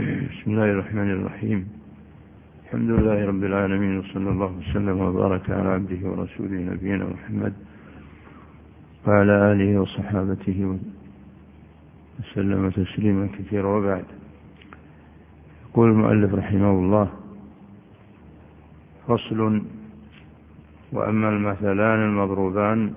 بسم الله الرحمن الرحيم. الحمد لله رب العالمين، وصلى الله وسلم وبارك على عبده ورسوله نبينا محمد وعلى آله وصحابته وسلم تسليما كثيرا، وبعد. يقول المؤلف رحمه الله: فصل: وأما المثلان المضروبان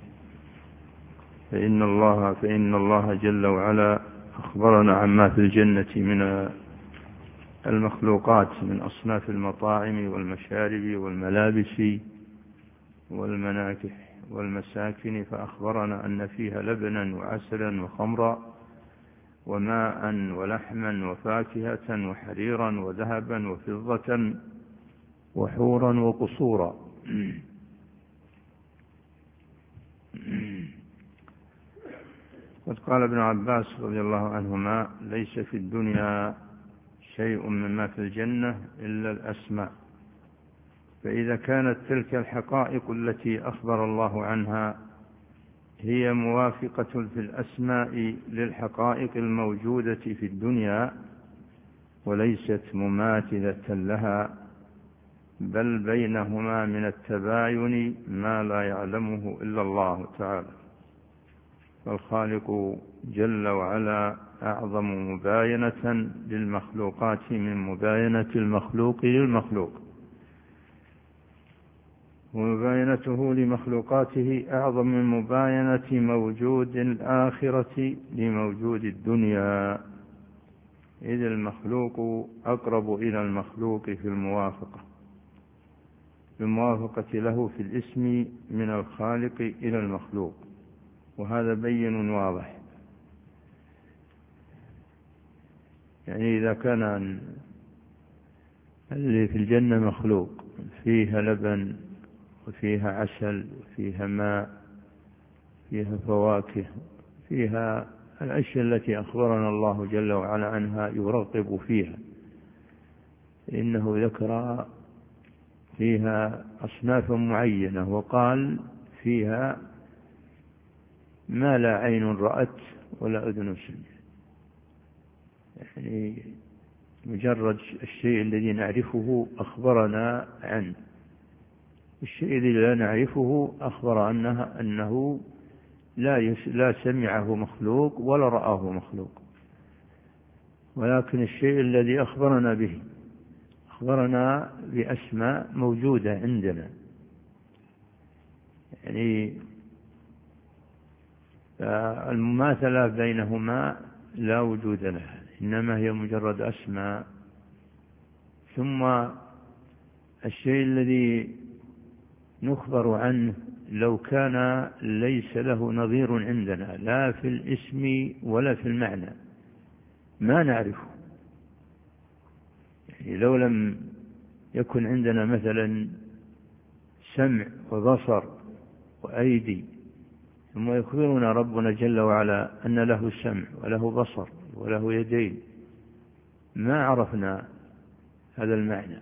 فإن الله جل وعلا أخبرنا عما في الجنة من المخلوقات من أصناف المطاعم والمشارب والملابس والمناكح والمساكن، فأخبرنا أن فيها لبنا وعسلا وخمرا وماء ولحما وفاكهة وحريرا وذهبا وفضة وحورا وقصورا. قد قال ابن عباس رضي الله عنهما: ليس في الدنيا شيء مما في الجنة إلا الأسماء، فإذا كانت تلك الحقائق التي أخبر الله عنها هي موافقة في الأسماء للحقائق الموجودة في الدنيا وليست مماثلة لها، بل بينهما من التباين ما لا يعلمه إلا الله تعالى، فالخالق جل وعلا أعظم مباينة للمخلوقات من مباينة المخلوق للمخلوق، ومباينته لمخلوقاته أعظم من مباينة موجود الآخرة لموجود الدنيا، إذ المخلوق أقرب إلى المخلوق في الموافقة له في الاسم من الخالق إلى المخلوق، وهذا بين واضح. يعني إذا كان اللي في الجنة مخلوق فيها لبن وفيها عسل وفيها ماء، فيها فواكه، فيها الأشياء التي أخبرنا الله جل وعلا عنها يرغب فيها، إنه ذكر فيها أصناف معينة وقال فيها ما لا عين رأت ولا أذن سمعت. يعني مجرد الشيء الذي نعرفه أخبرنا عنه، الشيء الذي لا نعرفه أخبر أنه لا سمعه مخلوق ولا رآه مخلوق، ولكن الشيء الذي أخبرنا به أخبرنا بأسماء موجودة عندنا. يعني المماثلة بينهما لا وجود لها، إنما هي مجرد أسماء. ثم الشيء الذي نخبر عنه لو كان ليس له نظير عندنا لا في الاسم ولا في المعنى ما نعرفه. يعني لو لم يكن عندنا مثلا سمع وبصر وأيدي، ثم يخبرنا ربنا جل وعلا أن له سمع وله بصر وله يدين، ما عرفنا هذا المعنى.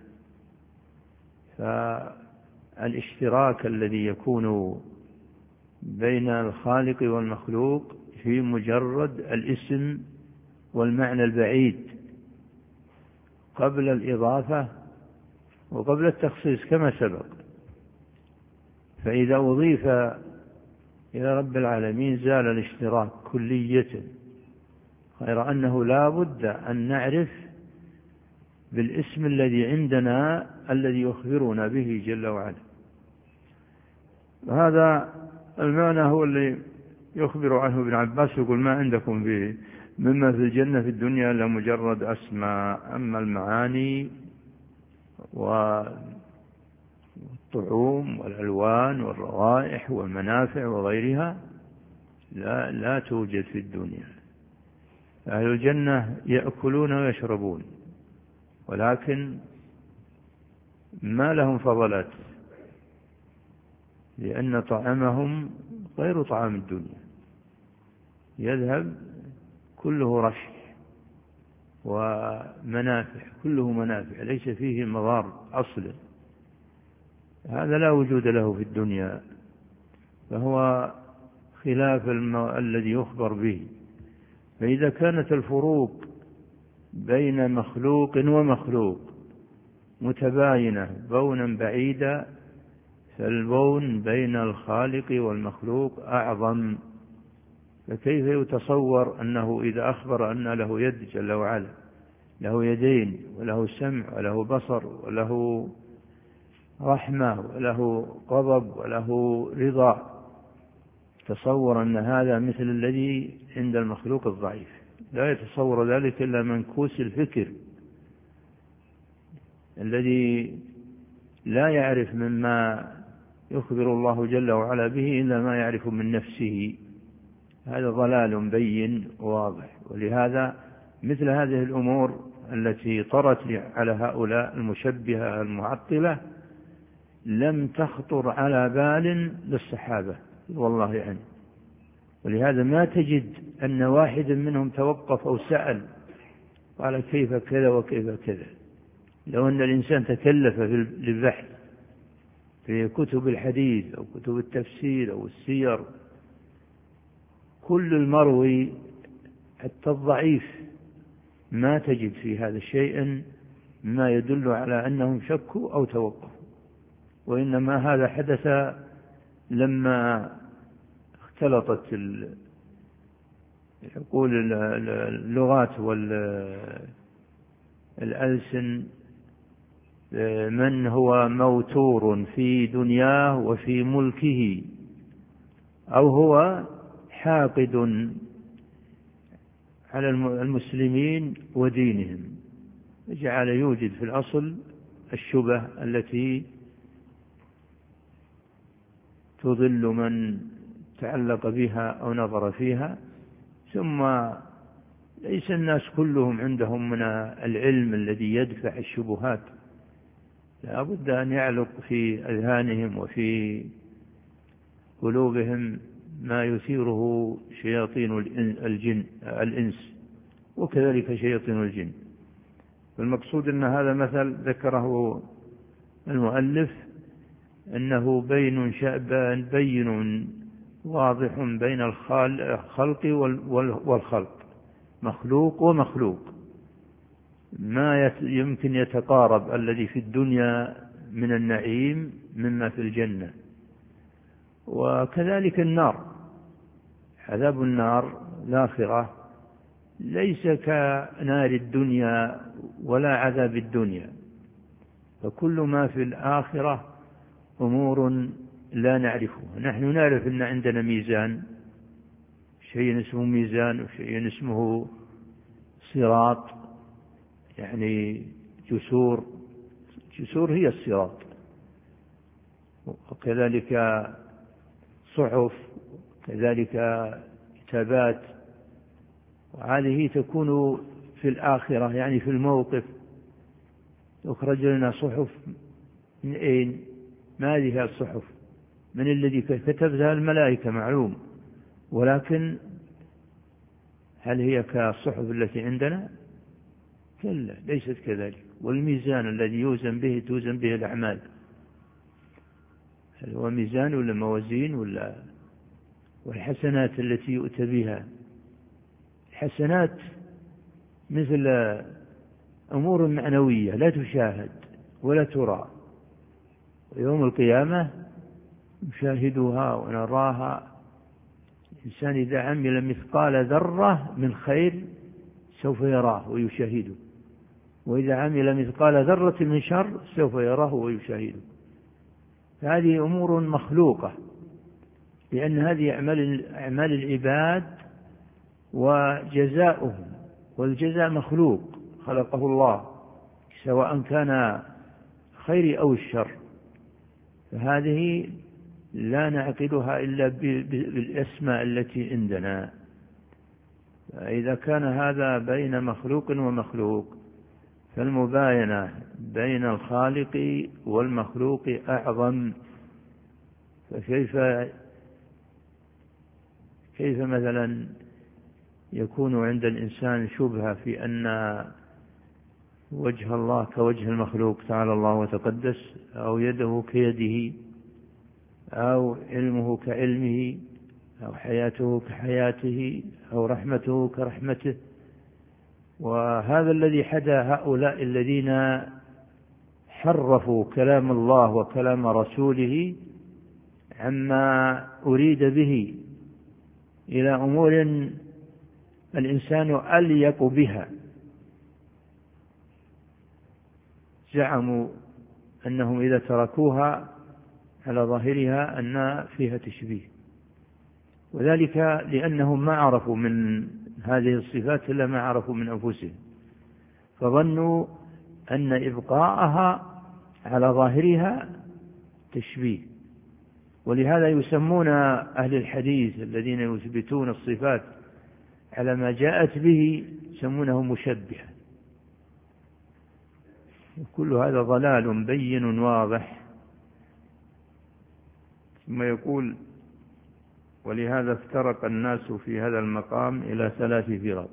فالاشتراك الذي يكون بين الخالق والمخلوق في مجرد الاسم والمعنى البعيد قبل الإضافة وقبل التخصيص كما سبق، فإذا أضيف إلى رب العالمين زال الاشتراك كلية، غير أنه لا بد أن نعرف بالاسم الذي عندنا الذي يخبرنا به جل وعلا. وهذا المعنى هو اللي يخبر عنه ابن عباس، يقول: ما عندكم مما في الجنة في الدنيا إلا مجرد أسماء، أما المعاني والطعوم والألوان والروائح والمنافع وغيرها لا توجد في الدنيا. أهل الجنة يأكلون ويشربون، ولكن ما لهم فضلات، لأن طعامهم غير طعام الدنيا، يذهب كله رشح ومنافع، كله منافع ليس فيه مضار أصلا، هذا لا وجود له في الدنيا، فهو خلاف الذي يخبر به. فإذا كانت الفروق بين مخلوق ومخلوق متباينة بونا بعيدا، فالبون بين الخالق والمخلوق أعظم. فكيف يتصور أنه إذا أخبر أن له يد جل وعلا، له يدين وله سمع وله بصر وله رحمة وله غضب وله رضا، تصور أن هذا مثل الذي عند المخلوق الضعيف؟ لا يتصور ذلك إلا منكوس الفكر الذي لا يعرف مما يخبر الله جل وعلا به إلا ما يعرف من نفسه. هذا ضلال بين واضح. ولهذا مثل هذه الأمور التي طرت على هؤلاء المشبهة المعطلة لم تخطر على بال للصحابة والله عنه. ولهذا ما تجد أن واحد منهم توقف أو سأل قال كيف كذا وكيف كذا. لو أن الإنسان تكلف للبحث في كتب الحديث أو كتب التفسير أو السير، كل المروي حتى الضعيف ما تجد في هذا شيء ما يدل على أنهم شكوا أو توقفوا، وإنما هذا حدث لما اختلطت يقول اللغات والألسن من هو موتور في دنياه وفي ملكه، أو هو حاقد على المسلمين ودينهم، جعل يوجد في الأصل الشبه التي تضل من تعلق بها أو نظر فيها. ثم ليس الناس كلهم عندهم من العلم الذي يدفع الشبهات، لا بد أن يعلق في أذهانهم وفي قلوبهم ما يثيره شياطين الإنس وكذلك شياطين الجن. فالمقصود أن هذا مثل ذكره المؤلف أنه بين واضح بين الخلق والخلق، مخلوق ومخلوق، ما يمكن يتقارب الذي في الدنيا من النعيم مما في الجنة. وكذلك النار، عذاب النار الآخرة ليس كنار الدنيا ولا عذاب الدنيا، فكل ما في الآخرة أمور لا نعرفها. نحن نعرف أن عندنا ميزان، شيء اسمه ميزان وشيء اسمه صراط، يعني جسور هي الصراط، وكذلك صحف، كذلك كتابات، وهذه تكون في الآخرة يعني في الموقف. يخرج لنا صحف من أين؟ ما هذه الصحف؟ من الذي كتبها؟ الملائكة معلوم، ولكن هل هي كالصحف التي عندنا؟ كلا، ليست كذلك. والميزان الذي توزن به الأعمال، هل هو ميزان ولا موازين ولا؟ والحسنات التي يؤتى بها، الحسنات مثل أمور معنوية لا تشاهد ولا ترى، ويوم القيامة نشاهدها ونراها. الإنسان إذا عمل مثقال ذرة من خير سوف يراه ويشاهده، وإذا عمل مثقال ذرة من شر سوف يراه ويشاهده. هذه أمور مخلوقة، لأن هذه أعمال العباد وجزاؤهم، والجزاء مخلوق خلقه الله سواء كان خير أو الشر، فهذه لا نعقدها إلا بالأسماء التي عندنا. فإذا كان هذا بين مخلوق ومخلوق، فالمباينة بين الخالق والمخلوق أعظم. فكيف مثلا يكون عند الإنسان شبهة في أن وجه الله كوجه المخلوق تعالى الله وتقدس، أو يده كيده، أو علمه كعلمه، أو حياته كحياته، أو رحمته كرحمته، وهذا الذي حدا هؤلاء الذين حرفوا كلام الله وكلام رسوله عما أريد به إلى أمور الإنسان أليق بها. زعموا أنهم إذا تركوها على ظاهرها أن فيها تشبيه، وذلك لأنهم ما عرفوا من هذه الصفات إلا ما عرفوا من أنفسهم، فظنوا أن إبقاءها على ظاهرها تشبيه. ولهذا يسمون أهل الحديث الذين يثبتون الصفات على ما جاءت به يسمونه مشبهة. كل هذا ضلال بين واضح. ثم يقول: ولهذا افترق الناس في هذا المقام إلى 3 فرق.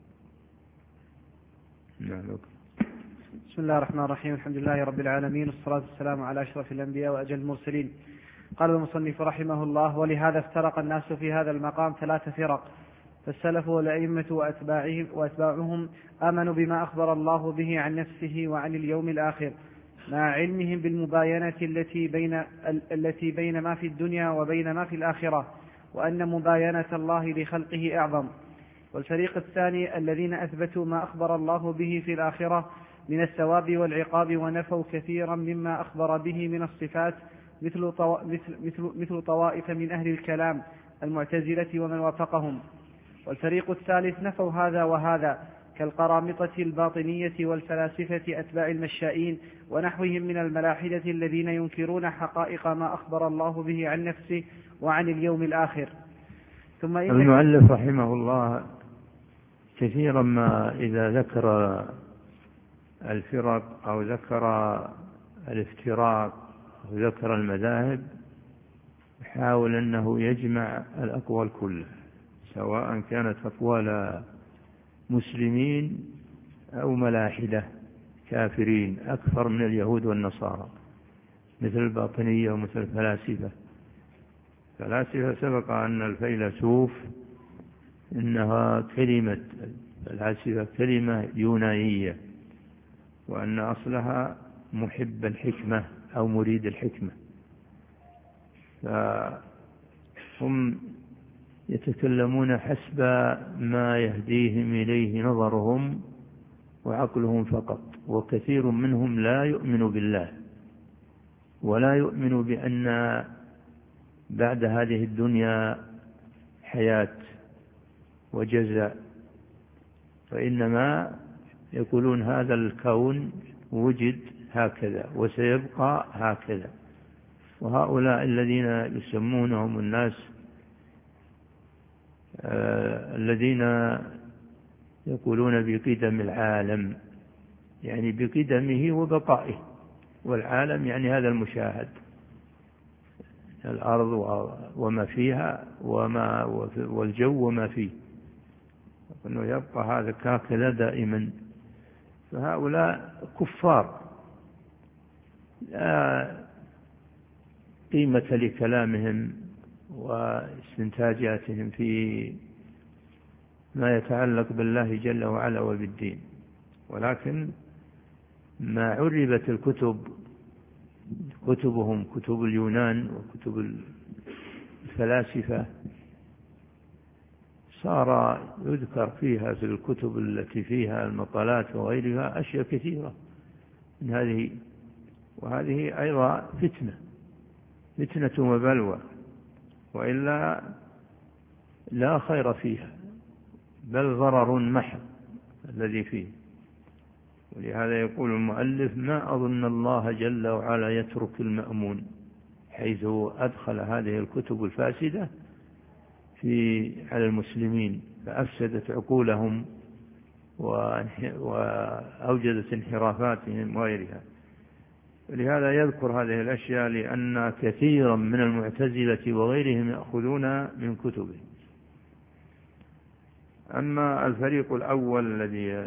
بسم الله الرحمن الرحيم. الحمد لله رب العالمين، والصلاة والسلام على أشرف الأنبياء وأجل المرسلين. قال المصنف رحمه الله: ولهذا افترق الناس في هذا المقام 3 فرق، فالسلف والأئمة وأتباعهم آمنوا بما أخبر الله به عن نفسه وعن اليوم الآخر، مع علمهم بالمباينة التي بين ما في الدنيا وبين ما في الآخرة، وأن مباينة الله لخلقه أعظم. والفريق الثاني الذين أثبتوا ما أخبر الله به في الآخرة من الثواب والعقاب، ونفوا كثيرا مما أخبر به من الصفات، مثل طوائف من أهل الكلام المعتزلة ومن وافقهم. والفريق الثالث نفوا هذا وهذا، كالقرامطة الباطنية والفلاسفة أتباع المشائين ونحوهم من الملاحدة الذين ينكرون حقائق ما أخبر الله به عن نفسه وعن اليوم الآخر. ثم المؤلف رحمه الله كثيرا ما إذا ذكر الفرق أو ذكر الافتراق أو ذكر المذاهب يحاول أنه يجمع الأقوال كلها، سواء كانت أقوال مسلمين أو ملاحدة كافرين أكثر من اليهود والنصارى، مثل الباطنية ومثل الفلاسفة. سبق أن الفيلسوف إنها كلمة الفلاسفة كلمة يونانية، وأن أصلها محب الحكمة أو مريد الحكمة، فهم يتكلمون حسب ما يهديهم إليه نظرهم وعقلهم فقط. وكثير منهم لا يؤمن بالله ولا يؤمن بأن بعد هذه الدنيا حياة وجزاء، فإنما يقولون هذا الكون وجد هكذا وسيبقى هكذا. وهؤلاء الذين يسمونهم الناس الذين يقولون بقدم العالم، يعني بقدمه وبقائه، والعالم يعني هذا المشاهد، الأرض وما فيها والجو وما فيه، أنه يبقى هذا هكذا دائما. فهؤلاء كفار لا قيمة لكلامهم واستنتاجاتهم في ما يتعلق بالله جل وعلا وبالدين. ولكن ما عربت كتبهم كتب اليونان وكتب الفلاسفة صار يذكر فيها في الكتب التي فيها المقالات وغيرها أشياء كثيرة من هذه، وهذه أيضا فتنة وبلوى، وإلا لا خير فيها بل ضرر محض الذي فيه. ولهذا يقول المؤلف: ما أظن الله جل وعلا يترك المأمون، حيث أدخل هذه الكتب الفاسدة على المسلمين فأفسدت عقولهم وأوجدت انحرافاتهم وغيرها. ولهذا يذكر هذه الأشياء لأن كثيرا من المعتزلة وغيرهم يأخذون من كتبه. أما الفريق الأول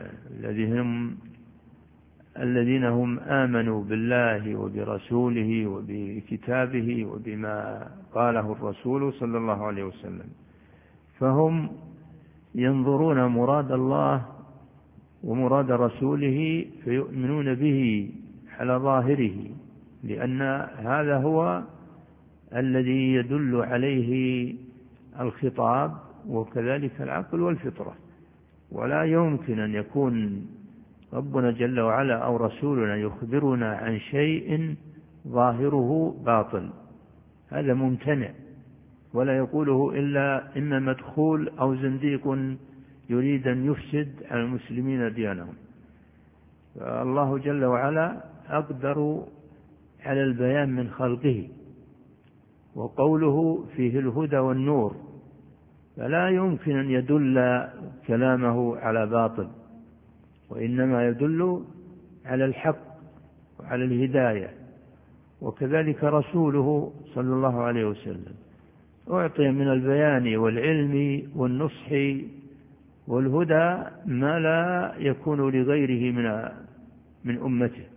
الذين هم آمنوا بالله وبرسوله وبكتابه وبما قاله الرسول صلى الله عليه وسلم، فهم ينظرون مراد الله ومراد رسوله فيؤمنون به على ظاهره، لأن هذا هو الذي يدل عليه الخطاب، وكذلك العقل والفطرة. ولا يمكن أن يكون ربنا جل وعلا أو رسولنا يخبرنا عن شيء ظاهره باطل، هذا ممتنع، ولا يقوله إلا إما مدخول أو زنديق يريد أن يفسد على المسلمين ديانهم. فالله جل وعلا أقدر على البيان من خلقه، وقوله فيه الهدى والنور، فلا يمكن أن يدل كلامه على باطل، وإنما يدل على الحق وعلى الهداية. وكذلك رسوله صلى الله عليه وسلم أعطي من البيان والعلم والنصح والهدى ما لا يكون لغيره من أمته.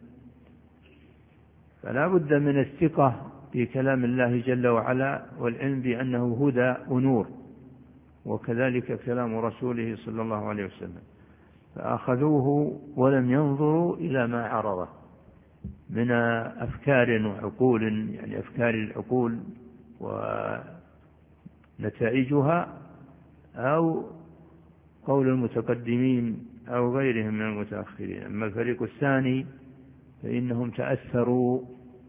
فلا بد من الثقة في كلام الله جل وعلا والعلم بأنه هدى ونور، وكذلك كلام رسوله صلى الله عليه وسلم. فأخذوه ولم ينظروا إلى ما عرضه من أفكار وعقول، يعني أفكار العقول ونتائجها، أو قول المتقدمين أو غيرهم من المتأخرين. أما الفريق الثاني فإنهم تأثروا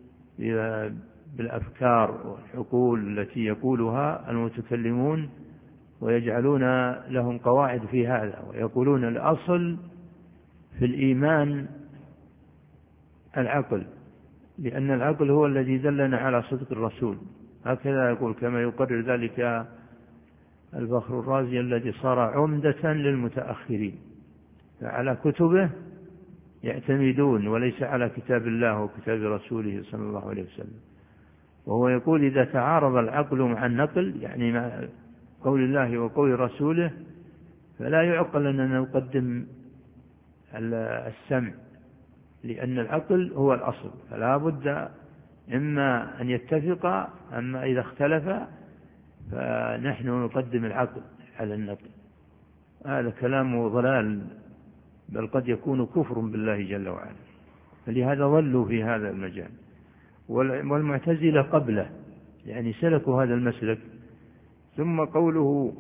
بالأفكار والعقول التي يقولها المتكلمون، ويجعلون لهم قواعد في هذا، ويقولون الأصل في الإيمان العقل، لأن العقل هو الذي دلنا على صدق الرسول، هكذا يقول، كما يقرر ذلك الفخر الرازي الذي صار عمدة للمتأخرين، فعلى كتبه يعتمدون وليس على كتاب الله وكتاب رسوله صلى الله عليه وسلم. وهو يقول إذا تعارض العقل مع النقل، يعني مع قول الله وقول رسوله، فلا يعقل أننا نقدم السمع، لأن العقل هو الأصل، فلا بد إما أن يتفق، أما إذا اختلف فنحن نقدم العقل على النقل. هذا كلام ضلال، بل قد يكون كفر بالله جل وعلا، فلهذا ضلوا في هذا المجال. والمعتزلة قبله يعني سلكوا هذا المسلك. ثم قوله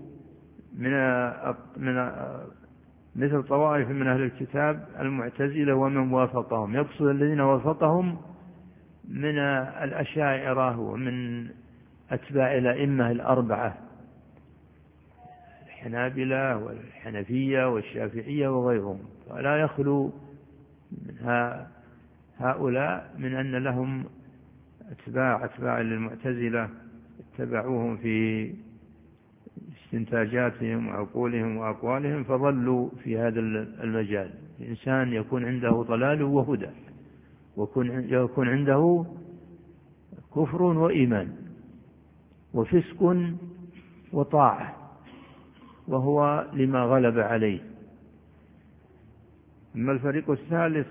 من مثل طوائف من أهل الكتاب المعتزلة ومن وافقهم، يقصد الذين وافقهم من الأشاعرة ومن أتباع الأئمة الأربعة، الحنابلة والحنفية والشافعية وغيرهم، ولا يخلو من هؤلاء من أن لهم أتباع للمعتزلة اتبعوهم في استنتاجاتهم وعقولهم وأقوالهم، فظلوا في هذا المجال. الإنسان يكون عنده ضلال وهدى، ويكون عنده كفر وإيمان وفسق وطاعة، وهو لما غلب عليه. أما الفريق الثالث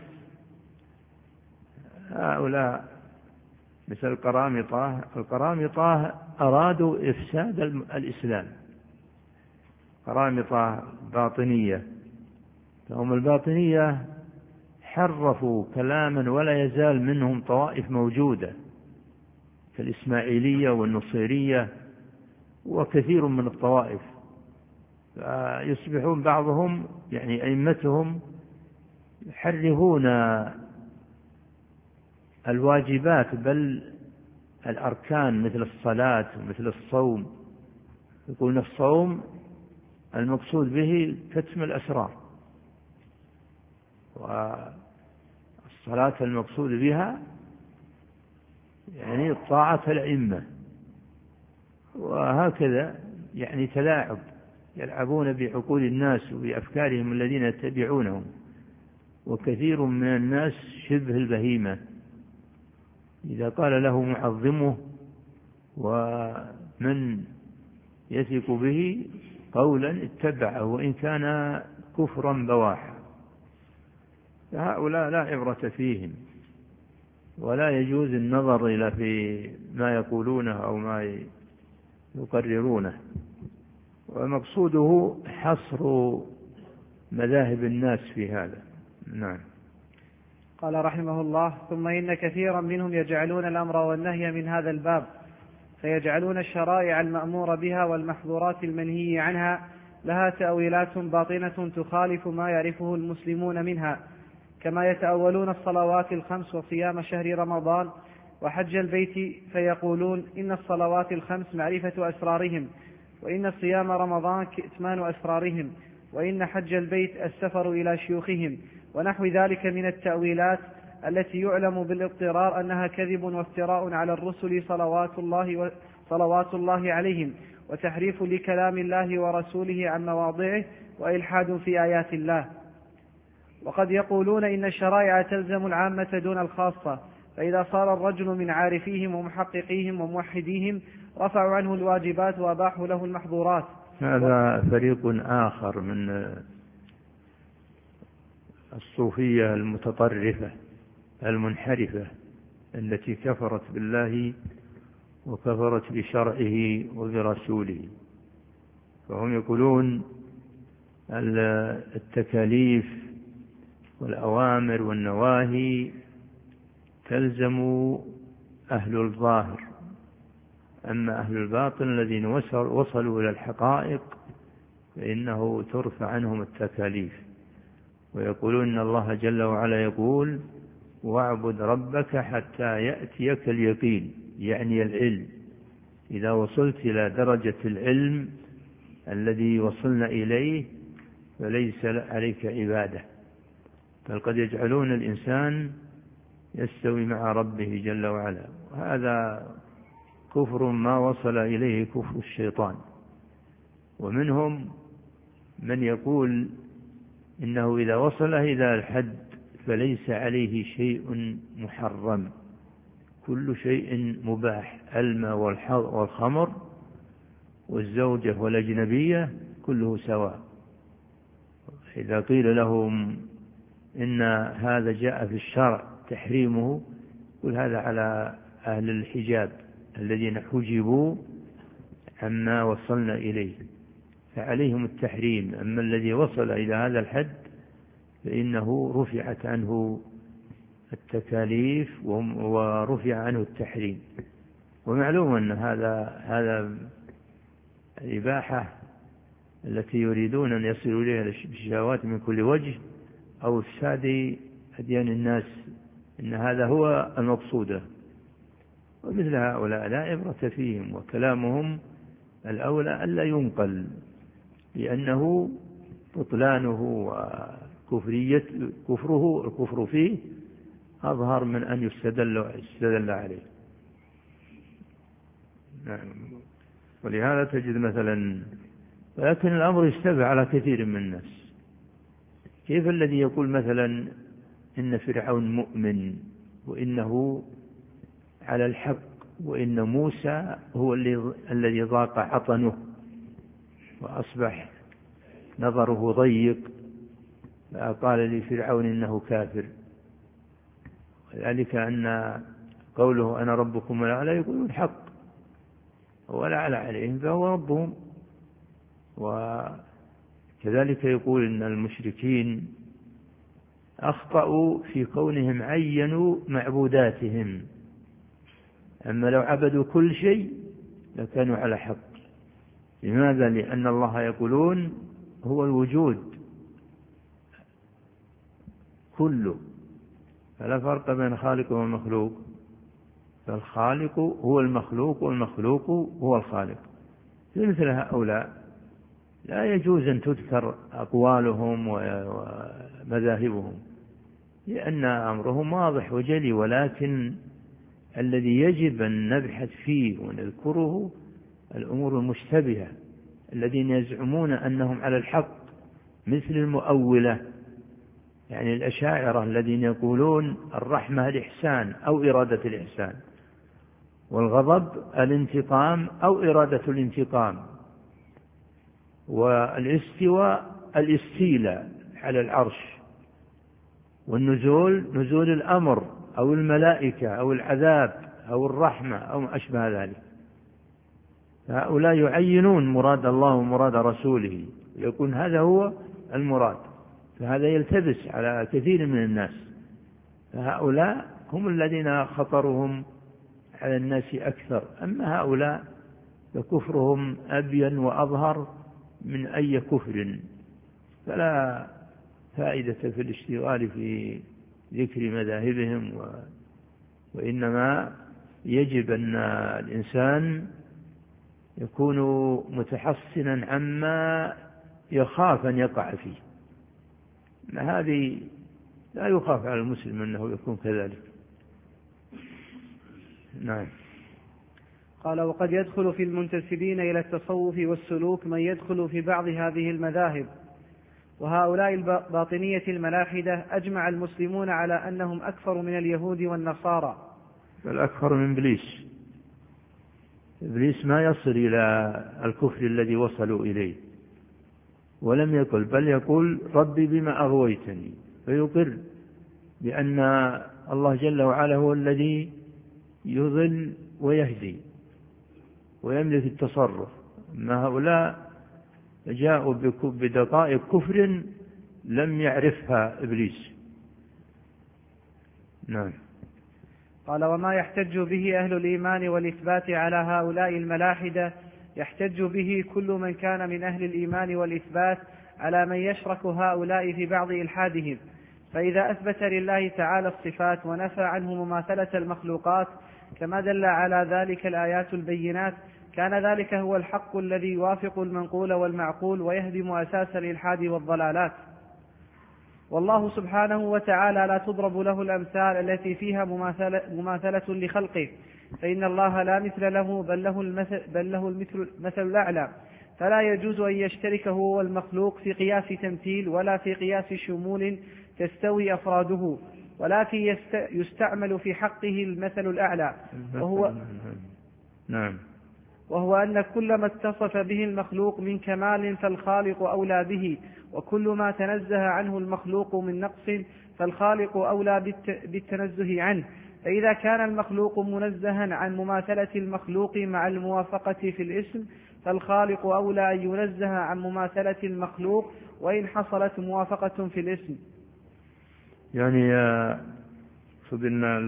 هؤلاء مثل القرامطة أرادوا إفساد الإسلام، قرامطة باطنية، فهم الباطنية حرفوا كلاما ولا يزال منهم طوائف موجودة كالإسماعيلية والنصيرية وكثير من الطوائف، فيصبحون بعضهم يعني أئمتهم يحرفون الواجبات بل الأركان مثل الصلاة ومثل الصوم. يقولون الصوم المقصود به كتم الأسرار، والصلاة المقصود بها يعني طاعة الأئمة، وهكذا يعني تلاعب، يلعبون بعقول الناس وبأفكارهم الذين يتبعونهم. وكثير من الناس شبه البهيمة، إذا قال له معظمه ومن يثق به قولا اتبعه وإن كان كفرا بواحا. فهؤلاء لا عبرة فيهم، ولا يجوز النظر إلى في ما يقولونه أو ما يقررونه. ومقصوده حصر مذاهب الناس في هذا. نعم. قال رحمه الله: ثم إن كثيرا منهم يجعلون الأمر والنهي من هذا الباب، فيجعلون الشرائع المأمور بها والمحظورات المنهي عنها لها تأويلات باطنة تخالف ما يعرفه المسلمون منها، كما يتأولون الصلوات الخمس وصيام شهر رمضان وحج البيت، فيقولون إن الصلوات الخمس معرفة أسرارهم، وإن صيام رمضان كتمان أسرارهم، وإن حج البيت السفر إلى شيوخهم، ونحو ذلك من التأويلات التي يعلم بالاضطرار أنها كذب وافتراء على الرسل صلوات الله عليهم، وتحريف لكلام الله ورسوله عن مواضعه، وإلحاد في آيات الله. وقد يقولون إن الشرائع تلزم العامة دون الخاصة، فإذا صار الرجل من عارفيهم ومحققيهم وموحديهم رفعوا عنه الواجبات وأباحوا له المحظورات. هذا فريق آخر من الصوفية المتطرفة المنحرفة التي كفرت بالله وكفرت بشرعه وبرسوله. فهم يقولون التكاليف والأوامر والنواهي تلزم أهل الظاهر، أما أهل الباطن الذين وصلوا إلى الحقائق فإنه ترفع عنهم التكاليف. ويقولون إن الله جل وعلا يقول: واعبد ربك حتى يأتيك اليقين، يعني العلم. إذا وصلت إلى درجة العلم الذي وصلنا إليه فليس عليك عبادة، بل قد يجعلون الإنسان يستوي مع ربه جل وعلا، وهذا كفر ما وصل إليه كفر الشيطان. ومنهم من يقول إنه إذا وصل إلى الحد فليس عليه شيء محرم، كل شيء مباح، الماء والخمر والزوجة والأجنبية كله سواء. إذا قيل لهم إن هذا جاء في الشرع تحريمه، قل هذا على أهل الحجاب الذين حجبوا عما وصلنا إليه فعليهم التحريم، أما الذي وصل إلى هذا الحد فإنه رفعت عنه التكاليف ورفع عنه التحريم. ومعلوم أن هذا الإباحة التي يريدون أن يصلوا إليها الشهوات من كل وجه أو إفساد أديان الناس، إن هذا هو المقصود. ومثل هؤلاء لا عبرة فيهم، وكلامهم الأولى ألا ينقل، لأنه بطلانه وكفره الكفر فيه أظهر من أن يستدل عليه. ولهذا تجد مثلا، ولكن الأمر يشتبه على كثير من الناس. كيف الذي يقول مثلا إن فرعون مؤمن وإنه على الحق، وإن موسى هو الذي ضاق عطنه وأصبح نظره ضيق، قال لفرعون إنه كافر. وذلك أن قوله أنا ربكم الأعلى يقولون حق، ولا على عليهم فهو ربهم. وكذلك يقول إن المشركين أخطأوا في كونهم عينوا معبوداتهم، أما لو عبدوا كل شيء لكانوا على حق. لماذا؟ لأن الله يقولون هو الوجود كله، فلا فرق بين الخالق والمخلوق، فالخالق هو المخلوق والمخلوق هو الخالق. مثل هؤلاء لا يجوز أن تذكر أقوالهم ومذاهبهم، لأن أمرهم واضح وجلي، ولكن الذي يجب أن نبحث فيه ونذكره الأمور المشتبهة الذين يزعمون أنهم على الحق، مثل المؤولة، يعني الأشاعرة الذين يقولون الرحمة الإحسان أو إرادة الإحسان، والغضب الانتقام أو إرادة الانتقام، والاستواء الاستيلاء على العرش، والنزول نزول الأمر أو الملائكة أو العذاب أو الرحمة أو ما أشبه ذلك. هؤلاء يعينون مراد الله ومراد رسوله، يكون هذا هو المراد، فهذا يلتبس على كثير من الناس، فهؤلاء هم الذين خطرهم على الناس أكثر. أما هؤلاء فكفرهم أبين وأظهر من أي كفر، فلا فائدة في الاشتغال في ذكر مذاهبهم، وإنما يجب أن الإنسان يكون متحصنا عما يخاف أن يقع فيه. هذه لا يخاف على المسلم أنه يكون كذلك. نعم. قال: وقد يدخل في المنتسبين إلى التصوف والسلوك من يدخل في بعض هذه المذاهب، وهؤلاء الباطنية الملاحدة أجمع المسلمون على أنهم أكثر من اليهود والنصارى، بل أكثر من إبليس. إبليس ما يصل إلى الكفر الذي وصلوا إليه، ولم يقل، بل يقول ربي بما أغويتني، فيقر بأن الله جل وعلا هو الذي يضل ويهدي ويملك التصرف. ما هؤلاء جاءوا بدقائق كفر لم يعرفها إبليس. نعم. قال: وما يحتج به أهل الإيمان والإثبات على هؤلاء الملاحدة يحتج به كل من كان من أهل الإيمان والإثبات على من يشرك هؤلاء في بعض إلحادهم. فإذا أثبت لله تعالى الصفات ونفى عنه مماثلة المخلوقات كما دل على ذلك الآيات البينات، كان ذلك هو الحق الذي يوافق المنقول والمعقول ويهدم أساس الإلحاد والضلالات. والله سبحانه وتعالى لا تضرب له الأمثال التي فيها مماثلة لخلقه، فإن الله لا مثل له بل له المثل الأعلى، فلا يجوز أن يشترك هو والمخلوق في قياس تمثيل ولا في قياس شمول تستوي أفراده، ولكن يستعمل في حقه المثل الأعلى، وهو أن كل ما اتصف به المخلوق من كمال فالخالق أولى به، وكل ما تنزه عنه المخلوق من نقص فالخالق أولى بالتنزه عنه. فإذا كان المخلوق منزها عن مماثلة المخلوق مع الموافقة في الاسم، فالخالق أولى أن ينزه عن مماثلة المخلوق وإن حصلت موافقة في الاسم. يعني فضلنا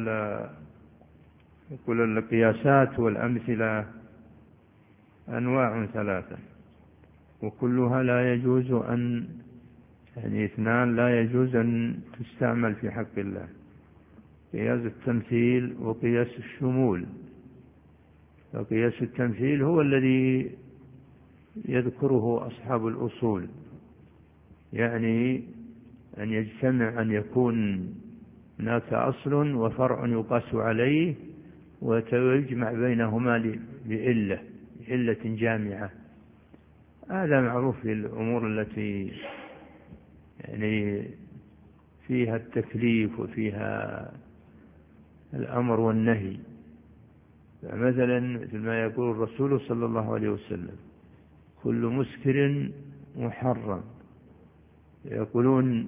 يقول القياسات والأمثلة أنواع ثلاثة، وكلها لا يجوز أن اثنان لا يجوز أن تستعمل في حق الله: قياس التمثيل وقياس الشمول. فقياس التمثيل هو الذي يذكره أصحاب الأصول، يعني أن يجتمع، أن يكون هناك أصل وفرع يقاس عليه ويجمع بينهما بعلة جامعة. هذا معروف في الأمور التي يعني فيها التكليف وفيها الأمر والنهي. مثلا مثل ما يقول الرسول صلى الله عليه وسلم: كل مسكر محرم. يقولون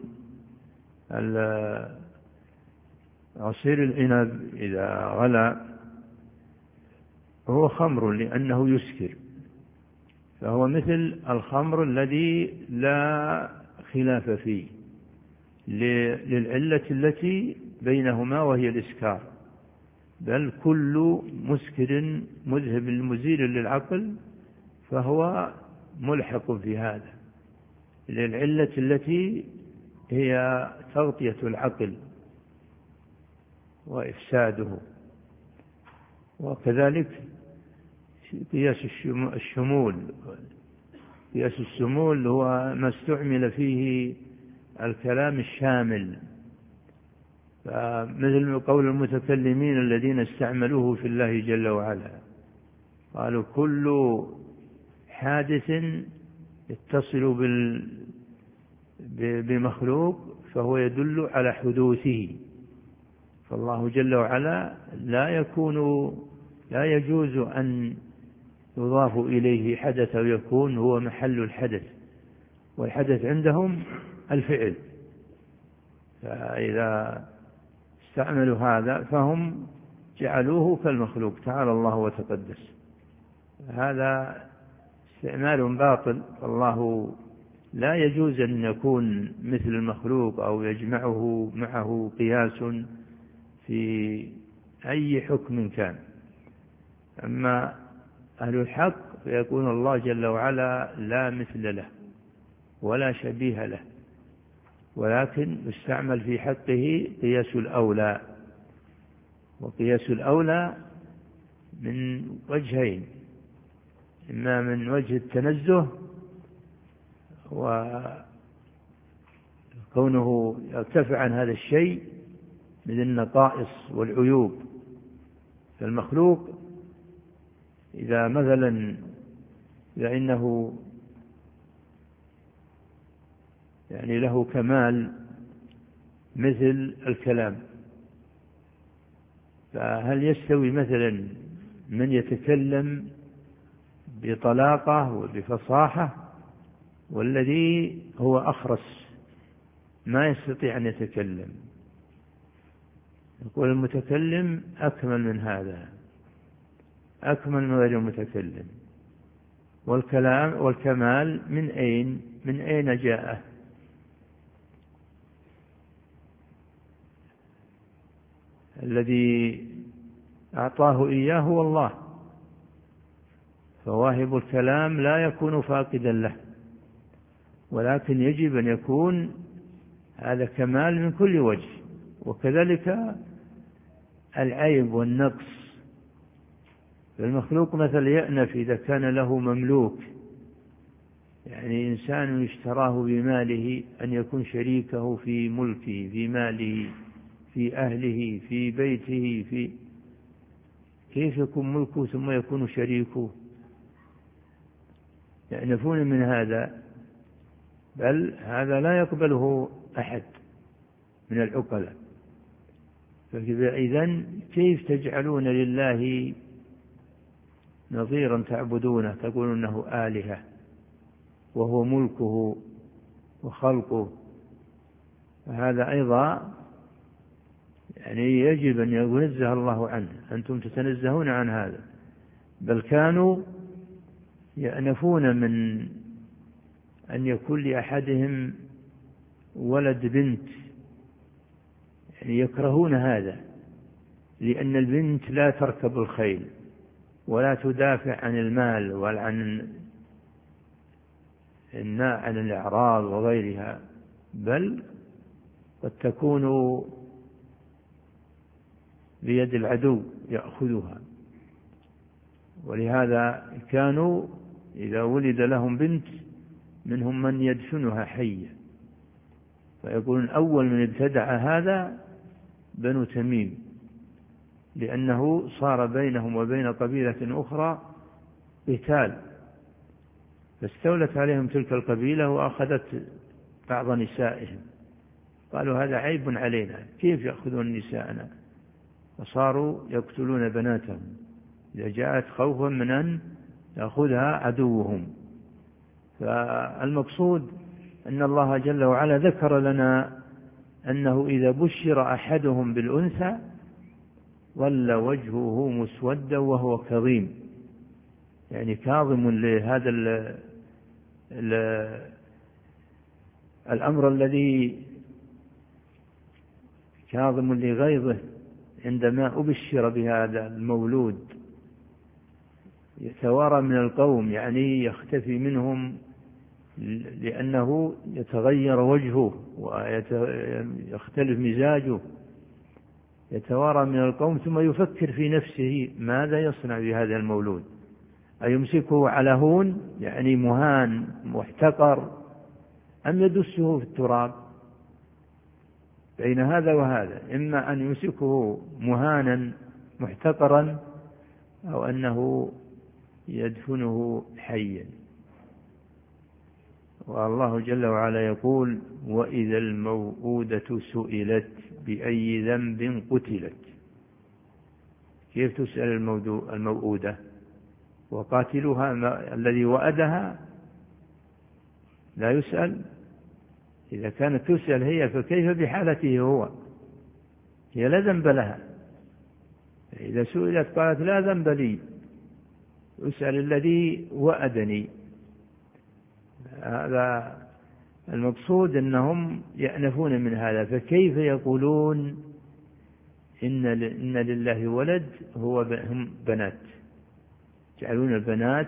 عصير العنب إذا غلى هو خمر لأنه يسكر، فهو مثل الخمر الذي لا خلاف فيه للعلة التي بينهما وهي الإسكار. بل كل مسكر مذهب مزيل للعقل فهو ملحق في هذا للعلة التي هي تغطية العقل وإفساده. وكذلك قياس الشمول. قياس الشمول هو ما استعمل فيه الكلام الشامل، فمثل قول المتكلمين الذين استعملوه في الله جل وعلا، قالوا: كل حادث يتصل بمخلوق فهو يدل على حدوثه. فالله جل وعلا لا يجوز أن يضاف إليه حدث أو يكون هو محل الحدث، والحدث عندهم الفعل. فإذا استعملوا هذا فهم جعلوه كالمخلوق، تعالى الله وتقدس. هذا استعمال باطل، فالله لا يجوز أن يكون مثل المخلوق أو يجمعه معه قياس في أي حكم كان. أما أهل الحق فيكون الله جل وعلا لا مثل له ولا شبيه له، ولكن يستعمل في حقه قياس الأولى، وقياس الأولى من وجهين: إما من وجه التنزه وكونه يرتفع عن هذا الشيء من النقائص والعيوب. فالمخلوق إذا مثلا إنه يعني له كمال مثل الكلام، فهل يستوي مثلا من يتكلم بطلاقة وبفصاحة والذي هو أخرس ما يستطيع أن يتكلم؟ يقول المتكلم أكمل من هذا، أكمل من غير المتكلم. والكمال من أين جاءه؟ الذي أعطاه إياه هو الله، فواهب الكلام لا يكون فاقدا له، ولكن يجب أن يكون هذا كمال من كل وجه. وكذلك العيب والنقص. فالمخلوق مثل يأنف إذا كان له مملوك، يعني إنسان اشتراه بماله أن يكون شريكه في ملكه، في ماله، في أهله، في بيته، كيف يكون ملكه ثم يكون شريكه؟ يأنفون من هذا، بل هذا لا يقبله أحد من العقلاء. فإذن كيف تجعلون لله نظيرا تعبدونه، تقولون أنه آلهة وهو ملكه وخلقه؟ هذا أيضا يعني يجب أن ينزه الله عنه. أنتم تتنزهون عن هذا، بل كانوا يأنفون من أن يكون لأحدهم ولد بنت، يعني يكرهون هذا، لأن البنت لا تركب الخيل ولا تدافع عن المال ولا عن الأعراض وغيرها، بل قد تكون بيد العدو يأخذها. ولهذا كانوا إذا ولد لهم بنت منهم من يدفنها حية، فيقولون أول من ابتدع هذا بنو تميم، لأنه صار بينهم وبين قبيلة أخرى قتال، فاستولت عليهم تلك القبيلة وأخذت بعض نسائهم. قالوا هذا عيب علينا، كيف يأخذون نساءنا؟ وصاروا يقتلون بناتهم إذا جاءت خوفا من أن يأخذها عدوهم. فالمقصود أن الله جل وعلا ذكر لنا أنه إذا بشر أحدهم بالأنثى ظل وجهه مسودا وهو كظيم، يعني كاظم لهذا الأمر الذي كاظم لغيظه عندما أبشر بهذا المولود، يتوارى من القوم، يعني يختفي منهم لأنه يتغير وجهه ويختلف مزاجه، يتوارى من القوم ثم يفكر في نفسه ماذا يصنع بهذا المولود، أيمسكه على هون يعني مهان محتقر، أم يدسه في التراب؟ بين هذا وهذا، إما أن يمسكه مهانا محتقرا أو أنه يدفنه حيا. والله جل وعلا يقول وإذا الموءودة سئلت بأي ذنب قتلت. كيف تسأل الموءودة؟ وقاتلها الذي وأدها لا يسأل؟ إذا كانت تسأل هي فكيف بحالته هو؟ هي لا ذنب لها. إذا سئلت قالت لا ذنب لي، اسأل الذي وأدني. هذا المقصود أنهم يأنفون من هذا، فكيف يقولون إن لله ولد هم بنات، يجعلون البنات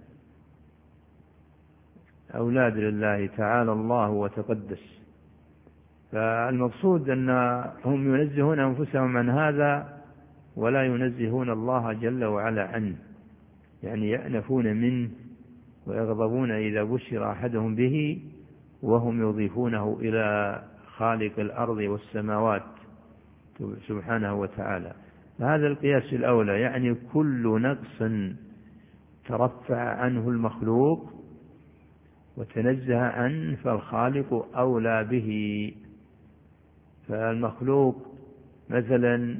أولاد لله تعالى الله وتقدس. فالمقصود أنهم ينزهون أنفسهم عن هذا ولا ينزهون الله جل وعلا عنه، يعني يأنفون منه ويغضبون إذا بشر أحدهم به وهم يضيفونه إلى خالق الأرض والسماوات سبحانه وتعالى. هذا القياس الأولى، يعني كل نقص ترفع عنه المخلوق وتنزه عنه فالخالق أولى به. فالمخلوق مثلا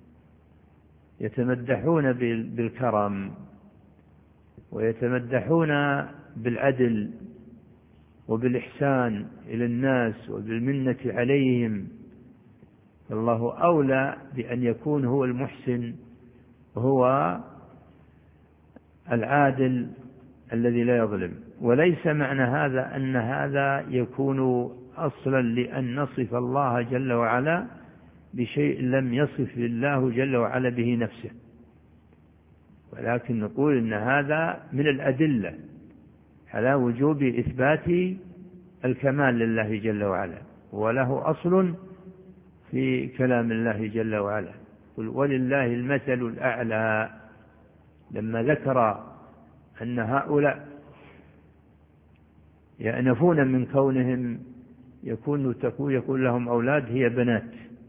يتمدحون بالكرم ويتمدحون بالعدل وبالإحسان إلى الناس وبالمنة عليهم، فالله أولى بأن يكون هو المحسن وهو العادل الذي لا يظلم. وليس معنى هذا أن هذا يكون أصلا لأن نصف الله جل وعلا بشيء لم يصف الله جل وعلا به نفسه، ولكن نقول إن هذا من الأدلة على وجوب إثبات الكمال لله جل وعلا، وله أصل في كلام الله جل وعلا. قل ولله المثل الأعلى، لما ذكر أن هؤلاء يأنفون من كونهم يكون لهم أولاد هي بنات،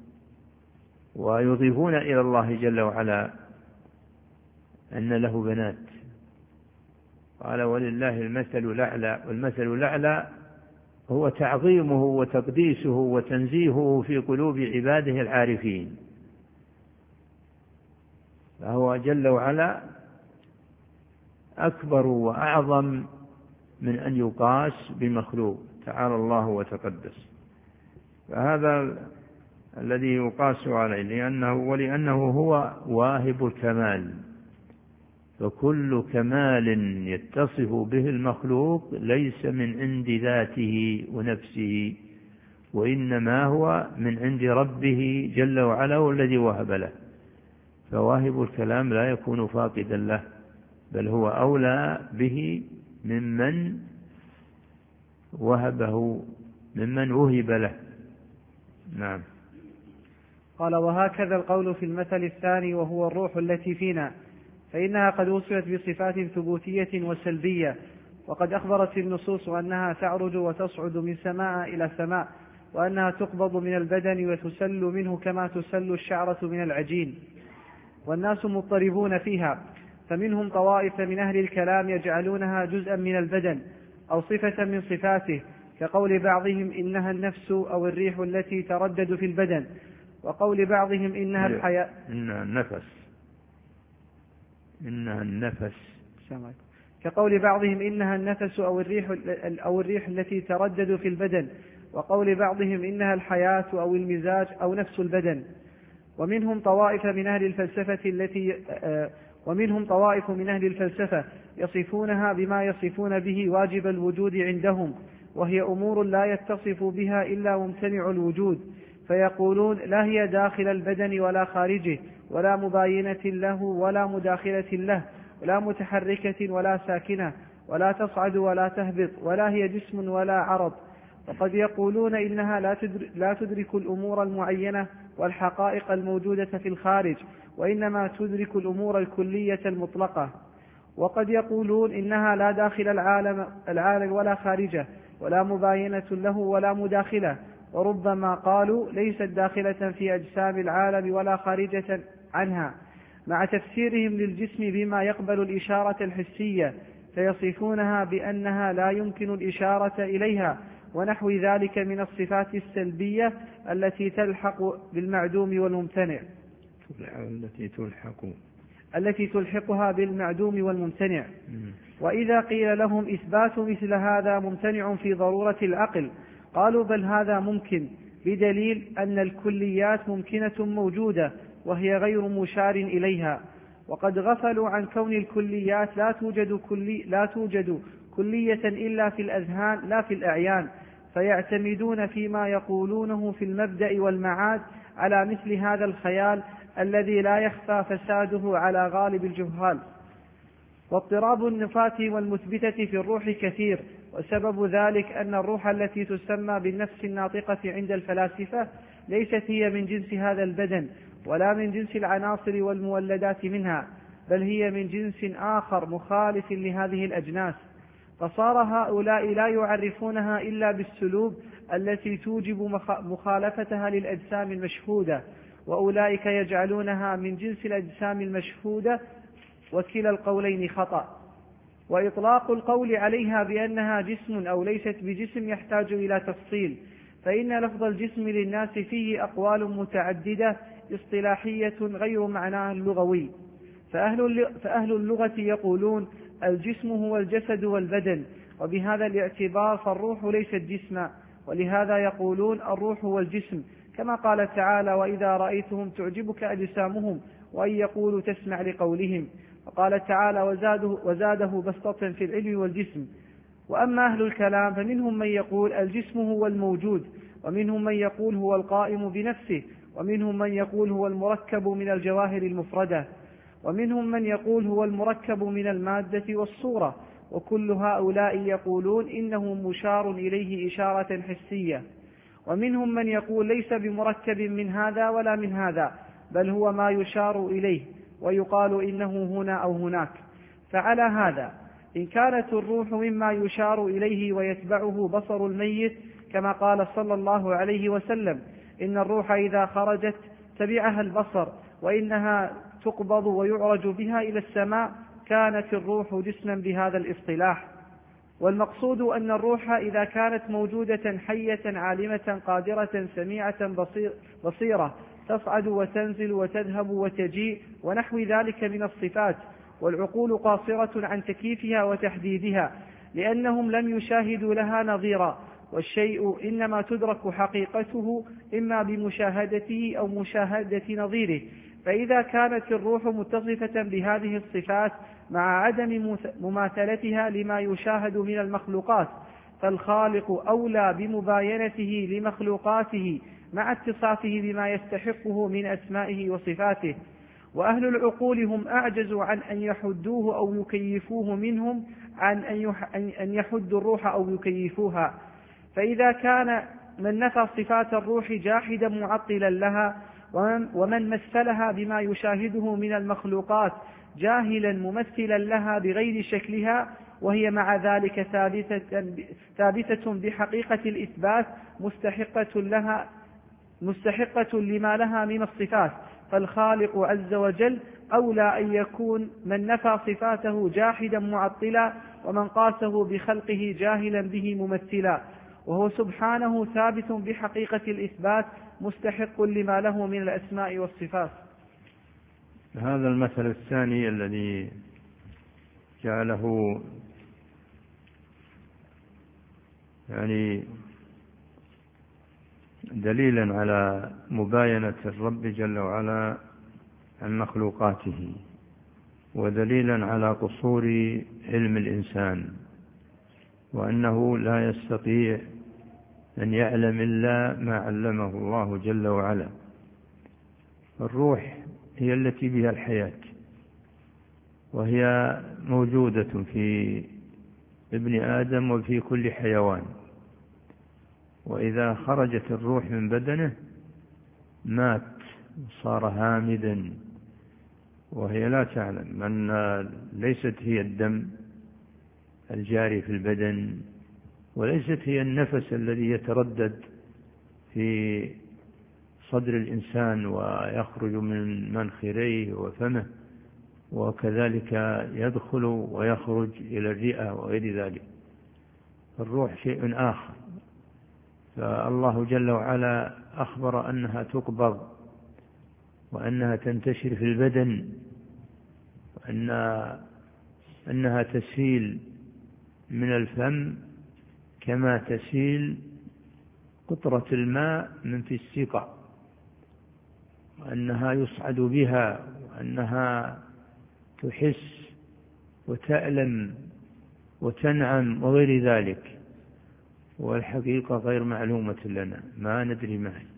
ويضيفون إلى الله جل وعلا أن له بنات، قال ولله المثل الأعلى. والمثل الأعلى هو تعظيمه وتقديسه وتنزيهه في قلوب عباده العارفين، فهو جل وعلا أكبر وأعظم من أن يقاس بمخلوق، تعالى الله وتقدس. فهذا الذي يقاس عليه ولأنه هو واهب الكمال، فكل كمال يتصف به المخلوق ليس من عند ذاته ونفسه، وإنما هو من عند ربه جل وعلا والذي وهب له. فواهب الكلام لا يكون فاقدا له، بل هو أولى به ممن وهبه، ممن وهب له. نعم. قال وهكذا القول في المثل الثاني وهو الروح التي فينا، فإنها قد وصفت بصفات ثبوتية وسلبية، وقد أخبرت النصوص أنها تعرج وتصعد من سماء إلى سماء، وأنها تقبض من البدن وتسل منه كما تسل الشعرة من العجين، والناس مضطربون فيها. فمنهم طوائف من أهل الكلام يجعلونها جزءا من البدن أو صفة من صفاته، كقول بعضهم إنها النفس أو الريح التي تردد في البدن، وقول بعضهم إنها الحياة، إنها النفس كقول بعضهم إنها النفس أو الريح التي تردد في البدن، وقول بعضهم إنها الحياة أو المزاج أو نفس البدن. ومنهم طوائف من أهل الفلسفة يصفونها بما يصفون به واجب الوجود عندهم، وهي أمور لا يتصف بها إلا ممتنع الوجود، فيقولون لا هي داخل البدن ولا خارجه، ولا مباينة له ولا مداخلة له، ولا متحركة ولا ساكنة، ولا تصعد ولا تهبط، ولا هي جسم ولا عرض. وقد يقولون إنها لا تدرك الأمور المعينة والحقائق الموجودة في الخارج، وإنما تدرك الأمور الكلية المطلقة. وقد يقولون إنها لا داخل العالم ولا خارجه، ولا مباينة له ولا مداخلة. وربما قالوا ليست داخلة في أجسام العالم ولا خارجة عنها، مع تفسيرهم للجسم بما يقبل الإشارة الحسية، فيصفونها بأنها لا يمكن الإشارة إليها، ونحو ذلك من الصفات السلبية التي تلحق بالمعدوم والممتنع، التي تلحقها بالمعدوم والممتنع. وإذا قيل لهم إثبات مثل هذا ممتنع في ضرورة العقل، قالوا بل هذا ممكن، بدليل أن الكليات ممكنة موجودة وهي غير مشار إليها. وقد غفلوا عن كون الكليات لا توجد كلية إلا في الأذهان لا في الأعيان، فيعتمدون فيما يقولونه في المبدأ والمعاد على مثل هذا الخيال الذي لا يخفى فساده على غالب الجهال. واضطراب النفاة والمثبتة في الروح كثير، وسبب ذلك أن الروح التي تسمى بالنفس الناطقة عند الفلاسفة ليست هي من جنس هذا البدن ولا من جنس العناصر والمولدات منها، بل هي من جنس آخر مخالف لهذه الأجناس. فصار هؤلاء لا يعرفونها إلا بالسلوب التي توجب مخالفتها للأجسام المشهودة، وأولئك يجعلونها من جنس الأجسام المشهودة، وكلا القولين خطأ. وإطلاق القول عليها بأنها جسم أو ليست بجسم يحتاج إلى تفصيل، فإن لفظ الجسم للناس فيه أقوال متعددة اصطلاحية غير معناه اللغوي. فأهل اللغة يقولون الجسم هو الجسد والبدن، وبهذا الاعتبار فالروح ليست جسما، ولهذا يقولون الروح هو الجسم، كما قال تعالى: وإذا رأيتهم تعجبك أجسامهم وإن يقولوا تسمع لقولهم. وقال تعالى: وزاده بسطة في العلم والجسم. وأما أهل الكلام فمنهم من يقول الجسم هو الموجود، ومنهم من يقول هو القائم بنفسه، ومنهم من يقول هو المركب من الجواهر المفردة، ومنهم من يقول هو المركب من المادة والصورة. وكل هؤلاء يقولون إنه مشار إليه إشارة حسية. ومنهم من يقول ليس بمركب من هذا ولا من هذا، بل هو ما يشار إليه، ويقال إنه هنا أو هناك. فعلى هذا إن كانت الروح مما يشار إليه ويتبعه بصر الميت، كما قال صلى الله عليه وسلم: إن الروح إذا خرجت تبعها البصر، وإنها تقبض ويعرج بها إلى السماء، كانت الروح جسما بهذا الاصطلاح. والمقصود أن الروح إذا كانت موجودة حية عالمة قادرة سميعة بصيرة تصعد وتنزل وتذهب وتجيء ونحو ذلك من الصفات، والعقول قاصرة عن تكييفها وتحديدها، لأنهم لم يشاهدوا لها نظيرا، والشيء إنما تدرك حقيقته إما بمشاهدته أو مشاهدة نظيره. فإذا كانت الروح متصفة بهذه الصفات مع عدم مماثلتها لما يشاهد من المخلوقات، فالخالق أولى بمباينته لمخلوقاته مع اتصافه بما يستحقه من أسمائه وصفاته. وأهل العقول هم أعجز عن أن يحدوه أو يكيفوه منهم عن أن يحدوا الروح أو يكيفوها. فإذا كان من نفى صفات الروح جاحدا معطلا لها، ومن مثلها بما يشاهده من المخلوقات جاهلا ممثلا لها بغير شكلها، وهي مع ذلك ثابتة بحقيقة الإثبات مستحقة لما لها من الصفات، فالخالق عز وجل أولى أن يكون من نفى صفاته جاحدا معطلا، ومن قاسه بخلقه جاهلا به ممثلا، وهو سبحانه ثابت بحقيقة الإثبات مستحق لما له من الأسماء والصفات. هذا المثل الثاني الذي جعله يعني دليلا على مباينة الرب جل وعلا عن مخلوقاته، ودليلا على قصور علم الإنسان، وأنه لا يستطيع أن يعلم إلا ما علمه الله جل وعلا. الروح هي التي بها الحياة، وهي موجودة في ابن آدم وفي كل حيوان، وإذا خرجت الروح من بدنه مات صار هامدا، وهي لا تعلم أن ليست هي الدم الجاري في البدن، وليست هي النفس الذي يتردد في صدر الإنسان ويخرج من منخريه وفمه، وكذلك يدخل ويخرج إلى الرئة وغير ذلك. الروح شيء آخر. فالله جل وعلا أخبر أنها تقبض، وأنها تنتشر في البدن، وأنها تسيل من الفم كما تسيل قطرة الماء من في السقع، وأنها يصعد بها، وأنها تحس وتألم وتنعم وغير ذلك. والحقيقة غير معلومة لنا، ما ندري ما هي.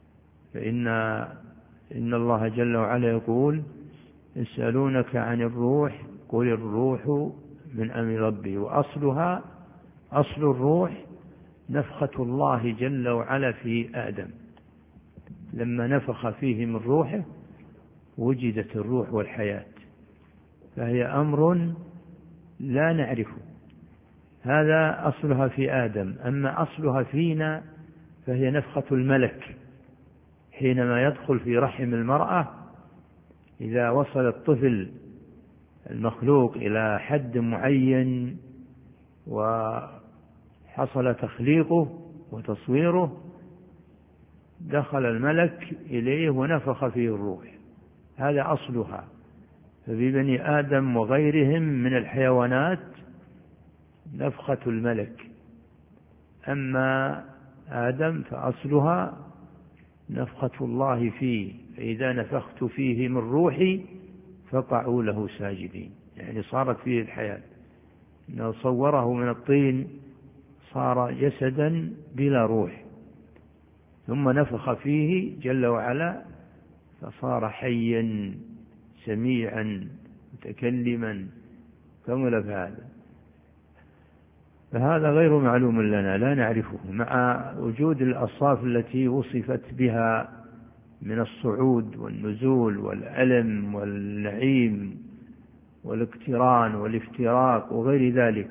إن الله جل وعلا يقول: يسألونك عن الروح قل الروح من أمر ربي. وأصلها، أصل الروح نفخة الله جل وعلا في آدم، لما نفخ فيه من روحه وجدت الروح والحياة، فهي أمر لا نعرفه. هذا أصلها في آدم. أما أصلها فينا فهي نفخة الملك حينما يدخل في رحم المرأة. إذا وصل الطفل المخلوق إلى حد معين وحصل تخليقه وتصويره، دخل الملك إليه ونفخ فيه الروح. هذا أصلها. ففي بني آدم وغيرهم من الحيوانات نفخة الملك. أما آدم فأصلها نفخة الله فيه، فإذا نفخت فيه من روحي فقعوا له ساجدين، يعني صارت فيه الحياة. إنه صوره من الطين صار جسدا بلا روح، ثم نفخ فيه جل وعلا فصار حيا سميعا متكلما كمل بهذا. فهذا غير معلوم لنا، لا نعرفه، مع وجود الأوصاف التي وصفت بها من الصعود والنزول والألم والنعيم والاقتران والافتراق وغير ذلك.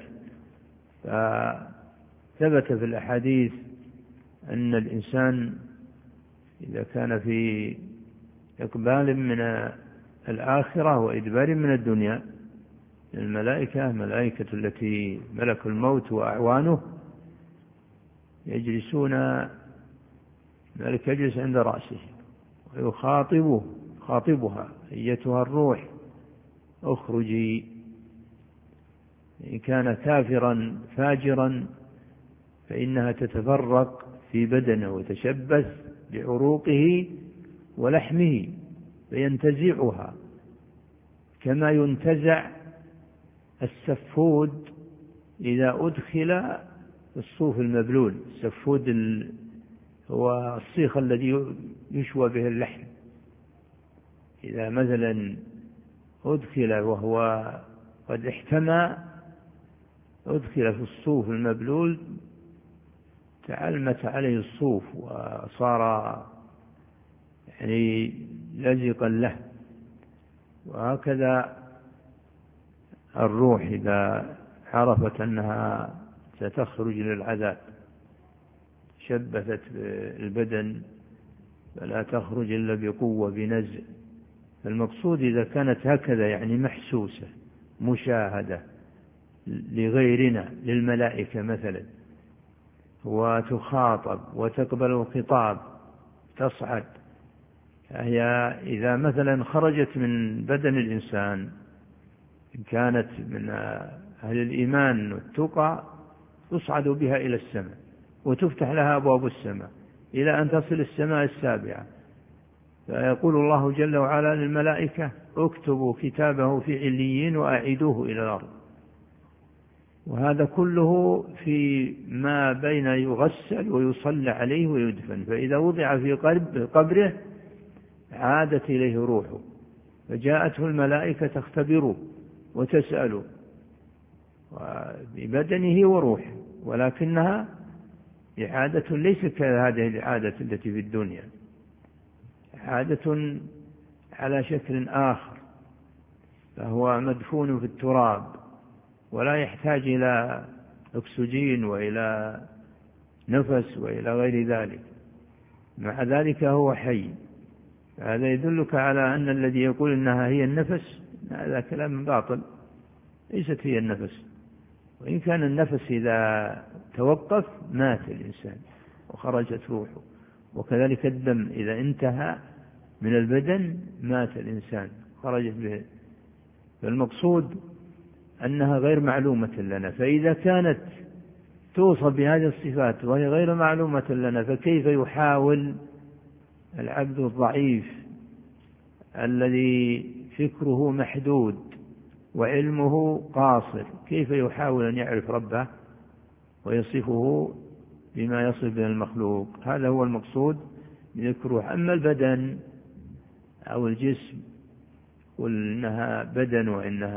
فثبت في الأحاديث أن الإنسان إذا كان في إقبال من الآخرة وإدبار من الدنيا، الملائكة، ملائكة التي ملك الموت وأعوانه يجلسون، ملك يجلس عند رأسه ويخاطبها: أيتها الروح اخرجي. إن كان كافرا فاجرا فإنها تتفرق في بدنه وتشبث بعروقه ولحمه فينتزعها، كما ينتزع السفود إذا أدخل الصوف المبلول. السفود هو الصيخ الذي يشوى به اللحم، إذا مثلا أدخل وهو قد احتمى، أدخل في الصوف المبلول تعلمت عليه الصوف وصار يعني لزقا له. وهكذا الروح إذا عرفت أنها ستخرج للعذاب شبثت البدن فلا تخرج إلا بقوة بنزع. فالمقصود إذا كانت هكذا يعني محسوسة مشاهدة لغيرنا، للملائكة مثلا، وتخاطب وتقبل الخطاب تصعد، هي إذا مثلا خرجت من بدن الإنسان إن كانت من أهل الإيمان والتقى تصعد بها إلى السماء وتفتح لها أبواب السماء إلى أن تصل السماء السابعة، فيقول الله جل وعلا للملائكة: اكتبوا كتابه في عليين وأعيدوه إلى الأرض. وهذا كله في ما بين يغسل ويصلى عليه ويدفن، فإذا وضع في قبره عادت إليه روحه، فجاءته الملائكة تختبره وتسأله ببدنه وروحه، ولكنها إعادة ليست كهذه الإعادة التي في الدنيا، إعادة على شكل آخر، فهو مدفون في التراب ولا يحتاج إلى أكسجين وإلى نفس وإلى غير ذلك، مع ذلك هو حي. هذا يدلك على أن الذي يقول إنها هي النفس هذا كلام باطل، ليست هي النفس. وإن كان النفس إذا توقف مات الإنسان وخرجت روحه، وكذلك الدم إذا انتهى من البدن مات الإنسان خرجت به. فالمقصود أنها غير معلومة لنا، فإذا كانت توصف بهذه الصفات وهي غير معلومة لنا، فكيف يحاول العبد الضعيف الذي فكره محدود وعلمه قاصر، كيف يحاول أن يعرف ربه ويصفه بما يصف به المخلوق. هذا هو المقصود بذكره. أما البدن أو الجسم يقول إنها بدن،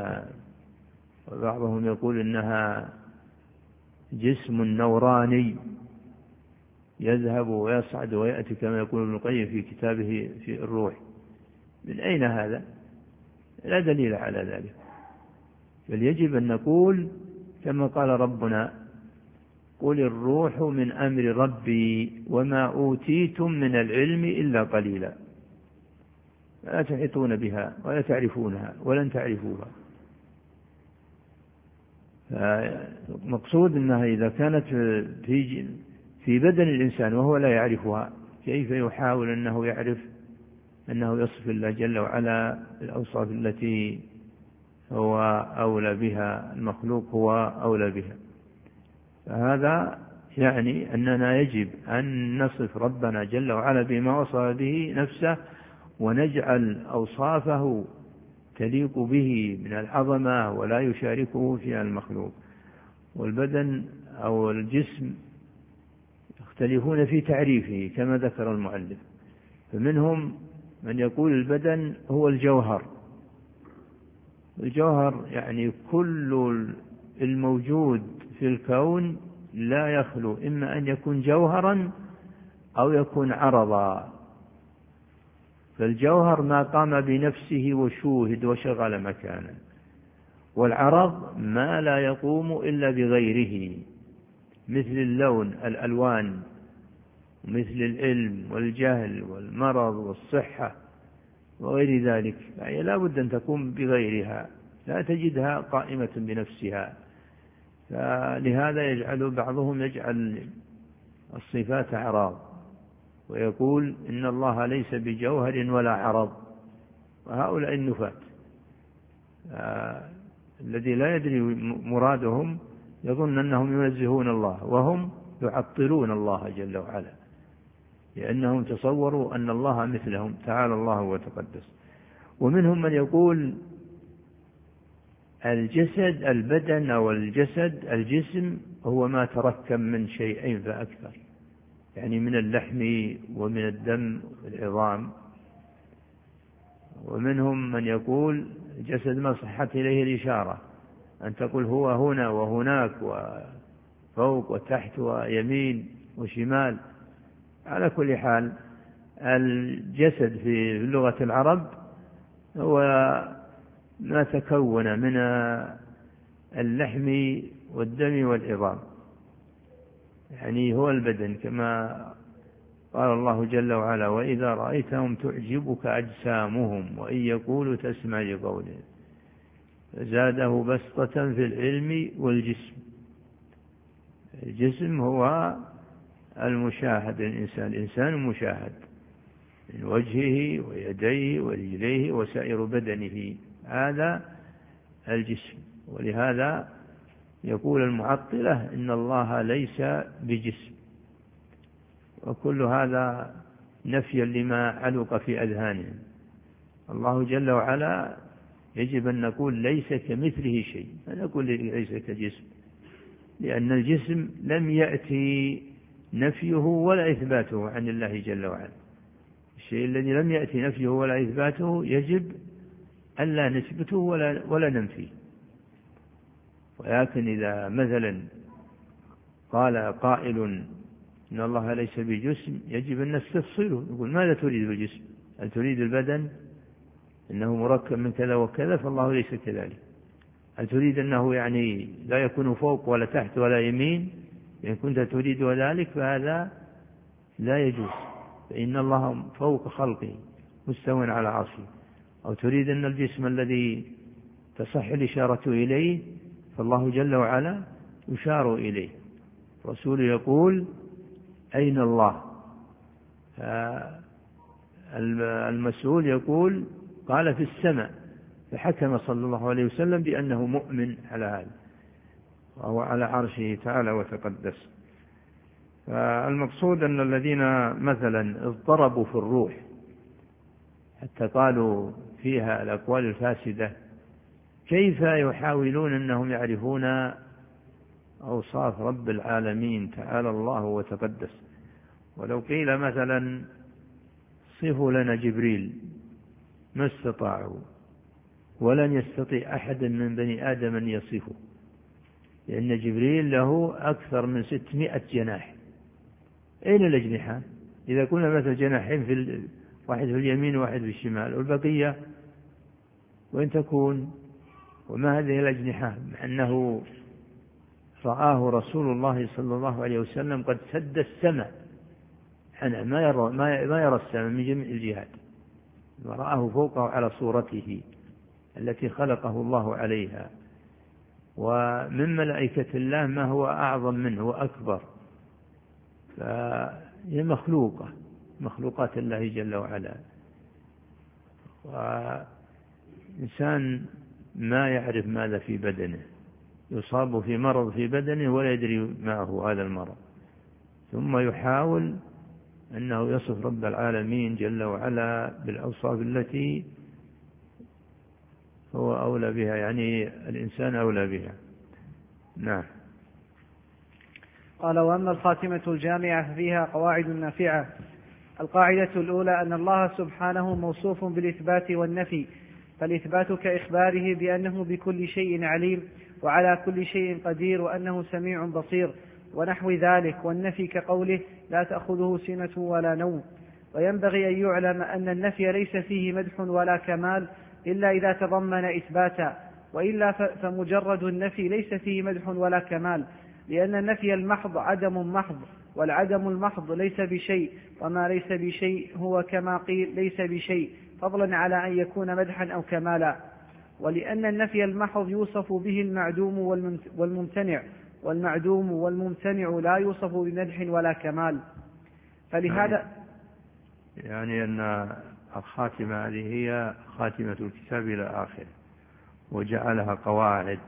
وبعضهم يقول إنها جسم نوراني يذهب ويصعد ويأتي كما يقول ابن القيم في كتابه في الروح. من أين هذا؟ لا دليل على ذلك. بل يجب أن نقول كما قال ربنا: قل الروح من أمر ربي وما أوتيتم من العلم إلا قليلا. لا تحيطون بها ولا تعرفونها ولن تعرفوها. مقصود أنها إذا كانت في بدن الإنسان وهو لا يعرفها، كيف يحاول أنه يعرف أنه يصف الله جل وعلا الأوصاف التي هو أولى بها، المخلوق هو أولى بها. فهذا يعني أننا يجب أن نصف ربنا جل وعلا بما وصف به نفسه، ونجعل أوصافه تليق به من العظمة ولا يشاركه فيها المخلوق. والبدن أو الجسم يختلفون في تعريفه كما ذكر المؤلف، فمنهم من يقول البدن هو الجوهر. الجوهر يعني كل الموجود في الكون لا يخلو إما أن يكون جوهرا أو يكون عرضا. فالجوهر ما قام بنفسه وشوهد وشغل مكانا، والعرض ما لا يقوم إلا بغيره، مثل اللون، الألوان، مثل العلم والجهل والمرض والصحة وغير ذلك. يعني لا بد أن تقوم بغيرها، لا تجدها قائمة بنفسها. فلهذا يجعل بعضهم الصفات أعراض، ويقول إن الله ليس بجوهر ولا عرض. وهؤلاء النفاة الذي لا يدري مرادهم يظن أنهم ينزهون الله وهم يعطلون الله جل وعلا، لأنهم تصوروا أن الله مثلهم، تعالى الله وتقدس. ومنهم من يقول الجسد، البدن أو الجسد، الجسم هو ما تركب من شيئين فأكثر، يعني من اللحم ومن الدم والعظام. ومنهم من يقول الجسد ما صحت إليه الإشارة، أن تقول هو هنا وهناك وفوق وتحت ويمين وشمال. على كل حال الجسد في لغة العرب هو ما تكون من اللحم والدم والعظام، يعني هو البدن، كما قال الله جل وعلا: وإذا رأيتهم تعجبك أجسامهم وإن يقولوا تسمع لقولهم. زاده بسطة في العلم والجسم. الجسم هو المشاهد، الإنسان مشاهد من وجهه ويديه ورجليه وسائر بدنه، هذا الجسم. ولهذا يقول المعطلة إن الله ليس بجسم، وكل هذا نفيا لما علق في أذهانهم. الله جل وعلا يجب أن نقول ليس كمثله شيء، لا نقول ليس كجسم، لأن الجسم لم يأتي نفيه ولا إثباته عن الله جل وعلا. الشيء الذي لم يأتي نفيه ولا إثباته يجب أن لا نثبته ولا ننفيه. ولكن إذا مثلا قال قائل إن الله ليس بجسم، يجب أن نستفصله، نقول ماذا تريد بالجسم؟ هل تريد البدن إنه مركب من كذا وكذا؟ فالله ليس كذلك. هل تريد أنه يعني لا يكون فوق ولا تحت ولا يمين؟ إن كنت تريد ذلك فهذا لا يجوز، فإن الله فوق خلقه مستوى على عرشه. أو تريد أن الجسم الذي تصح الإشارة إليه فالله جل وعلا يشار إليه. الرسول يقول أين الله؟ المسؤول يقول قال في السماء، فحكم صلى الله عليه وسلم بأنه مؤمن على هذا، وهو على عرشه تعالى وتقدس. فالمقصود أن الذين مثلا اضطربوا في الروح حتى قالوا فيها الأقوال الفاسدة، كيف يحاولون أنهم يعرفون أوصاف رب العالمين تعالى الله وتقدس. ولو قيل مثلا صفوا لنا جبريل ما استطاعوا، ولن يستطيع أحد من بني آدم أن يصفه، لأن جبريل له أكثر من 600 جناح. أين الأجنحة؟ إذا كنا مثل جناحين، واحد في اليمين وواحد في الشمال، والبقية وين تكون؟ وما هذه الأجنحة؟ مع أنه رآه رسول الله صلى الله عليه وسلم قد سد السماء، ما يرى السماء من جميع الجهات، ورآه فوقه على صورته التي خلقه الله عليها. ومن ملائكة الله ما هو أعظم منه وأكبر، فهي مخلوقات الله جل وعلا. وإنسان ما يعرف ماذا في بدنه، يصاب في مرض في بدنه ولا يدري ما هو هذا المرض، ثم يحاول أنه يصف رب العالمين جل وعلا بالأوصاف التي هو أولى بها، يعني الإنسان أولى بها. نعم. قال: وأما الخاتمة الجامعة ففيها قواعد نافعة. القاعدة الأولى أن الله سبحانه موصوف بالإثبات والنفي، فالإثبات كإخباره بأنه بكل شيء عليم وعلى كل شيء قدير وأنه سميع بصير ونحو ذلك، والنفي كقوله لا تأخذه سنة ولا نوم. وينبغي أن يعلم أن النفي ليس فيه مدح ولا كمال إلا إذا تضمن إثباتا، وإلا فمجرد النفي ليس فيه مدح ولا كمال، لأن النفي المحض عدم محض، والعدم المحض ليس بشيء، وما ليس بشيء هو كما قيل ليس بشيء، فضلا على أن يكون مدحا أو كمالا. ولأن النفي المحض يوصف به المعدوم والممتنع، والمعدوم والممتنع لا يوصف بمدح ولا كمال. فلهذا يعني أن الخاتمة هذه هي خاتمة الكتاب إلى آخره، وجعلها قواعد،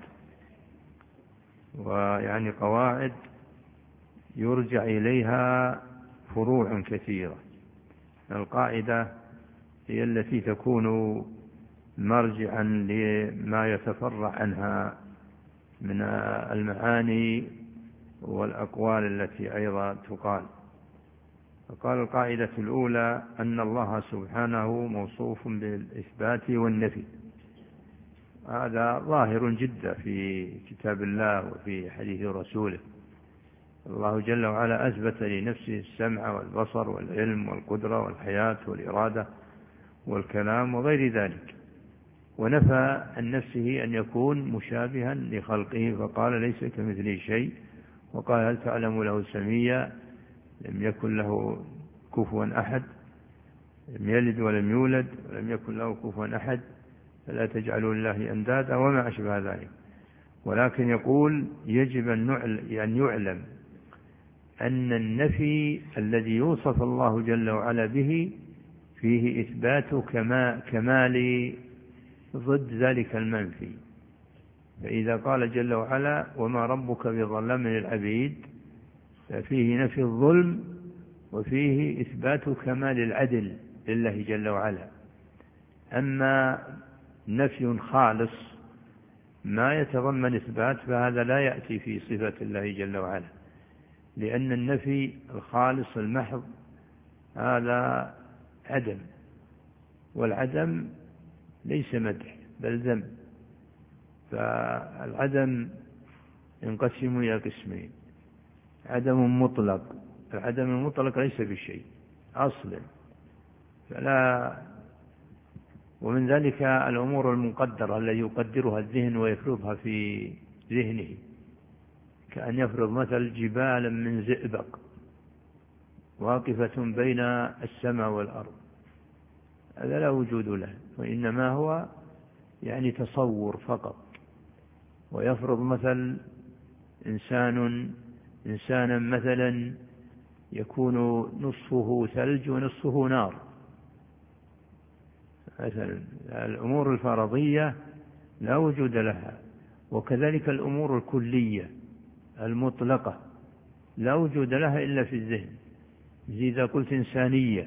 ويعني قواعد يرجع إليها فروع كثيرة. القاعدة هي التي تكون مرجعا لما يتفرع عنها من المعاني والأقوال التي أيضا تقال. فقال: القاعدة الأولى أن الله سبحانه موصوف بالإثبات والنفي. هذا ظاهر جدا في كتاب الله وفي حديث رسوله. الله جل وعلا أثبت لنفسه السمع والبصر والعلم والقدرة والحياة والإرادة والكلام وغير ذلك، ونفى عن نفسه أن يكون مشابها لخلقه، فقال ليس كمثله شيء، وقال هل تعلم له سميا، لم يكن له كفوا أحد، لم يلد ولم يولد ولم يكن له كفوا أحد، فلا تجعلوا لله أندادا وما أشبه ذلك. ولكن يقول يجب أن يعلم أن النفي الذي يوصف الله جل وعلا به فيه إثبات كمال ضد ذلك المنفي. فإذا قال جل وعلا وما ربك بظلام للعبيد، ففيه نفي الظلم وفيه إثبات كمال العدل لله جل وعلا. أما نفي خالص ما يتضمن إثبات فهذا لا يأتي في صفة الله جل وعلا، لأن النفي الخالص المحض هذا عدم، والعدم ليس مدح بل ذم. فالعدم ينقسم إلى قسمين: عدم مطلق، العدم المطلق ليس بالشيء أصلا، ومن ذلك الأمور المقدرة التي يقدرها الذهن ويفرضها في ذهنه، كأن يفرض مثل جبالا من زئبق واقفة بين السماء والأرض، هذا لا وجود له، وإنما هو يعني تصور فقط. ويفرض مثل إنسانا مثلا يكون نصفه ثلج ونصفه نار مثلا. الأمور الفرضية لا وجود لها، وكذلك الأمور الكلية المطلقة لا وجود لها إلا في الذهن. إذا قلت إنسانية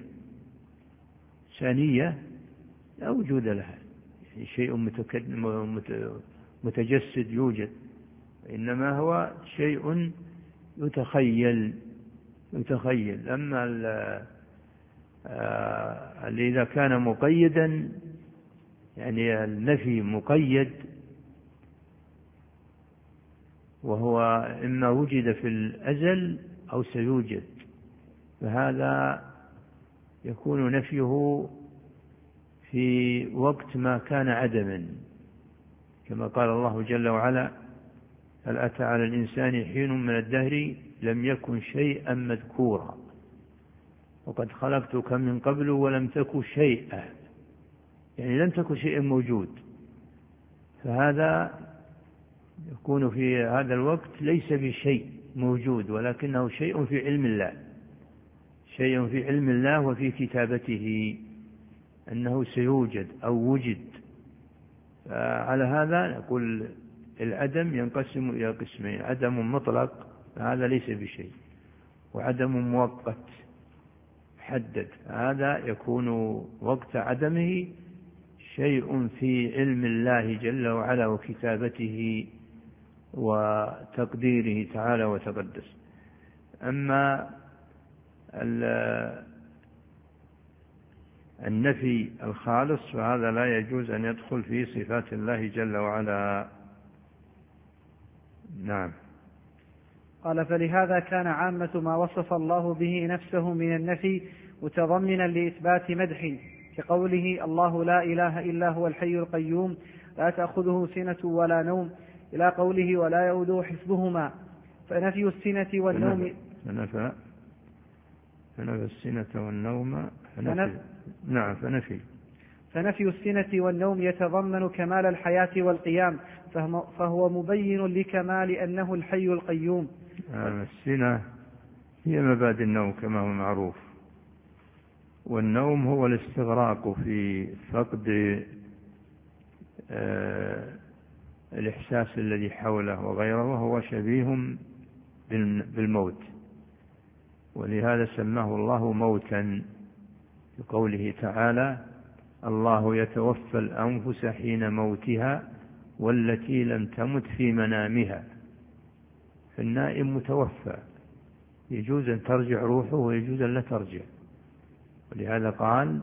لا وجود لها، يعني شيء متجسد يوجد، إنما هو شيء يتخيل. أما اللي إذا كان مقيدا، يعني النفي مقيد وهو إما وجد في الأزل أو سيوجد، فهذا يكون نفيه في وقت ما كان عدما، كما قال الله جل وعلا: هل أتى على الإنسان حين من الدهر لم يكن شيئا مذكورا وقد خلقتك من قبل ولم تك شيئا، يعني لم تكن شيئا موجود. فهذا يكون في هذا الوقت ليس بشيء موجود، ولكنه شيء في علم الله، شيء في علم الله وفي كتابته أنه سيوجد أو وجد. فعلى هذا نقول العدم ينقسم إلى قسمين: عدم مطلق، هذا ليس بشيء، وعدم مؤقت حدد، هذا يكون وقت عدمه شيء في علم الله جل وعلا وكتابته وتقديره تعالى وتقدس. أما النفي الخالص فهذا لا يجوز أن يدخل في صفات الله جل وعلا. نعم. قال: فلهذا كان عامة ما وصف الله به نفسه من النفي متضمنا لإثبات مدح، كقوله: الله لا إله إلا هو الحي القيوم لا تأخذه سنة ولا نوم، إلى قوله: ولا يؤوده حفظهما. فنفي السنة والنوم فنفى السنة والنوم فنفي السنة والنوم يتضمن كمال الحياة والقيام، فهو مبين لكمال أنه الحي القيوم. السنة هي مبادئ النوم كما هو معروف، والنوم هو الاستغراق في فقد الإحساس الذي حوله وغيره، وهو شبيه بالموت، ولهذا سماه الله موتا بقوله تعالى: الله يتوفى الأنفس حين موتها والتي لم تمت في منامها. فالنائم متوفى، يجوز أن ترجع روحه ويجوز أن لا ترجع، ولهذا قال: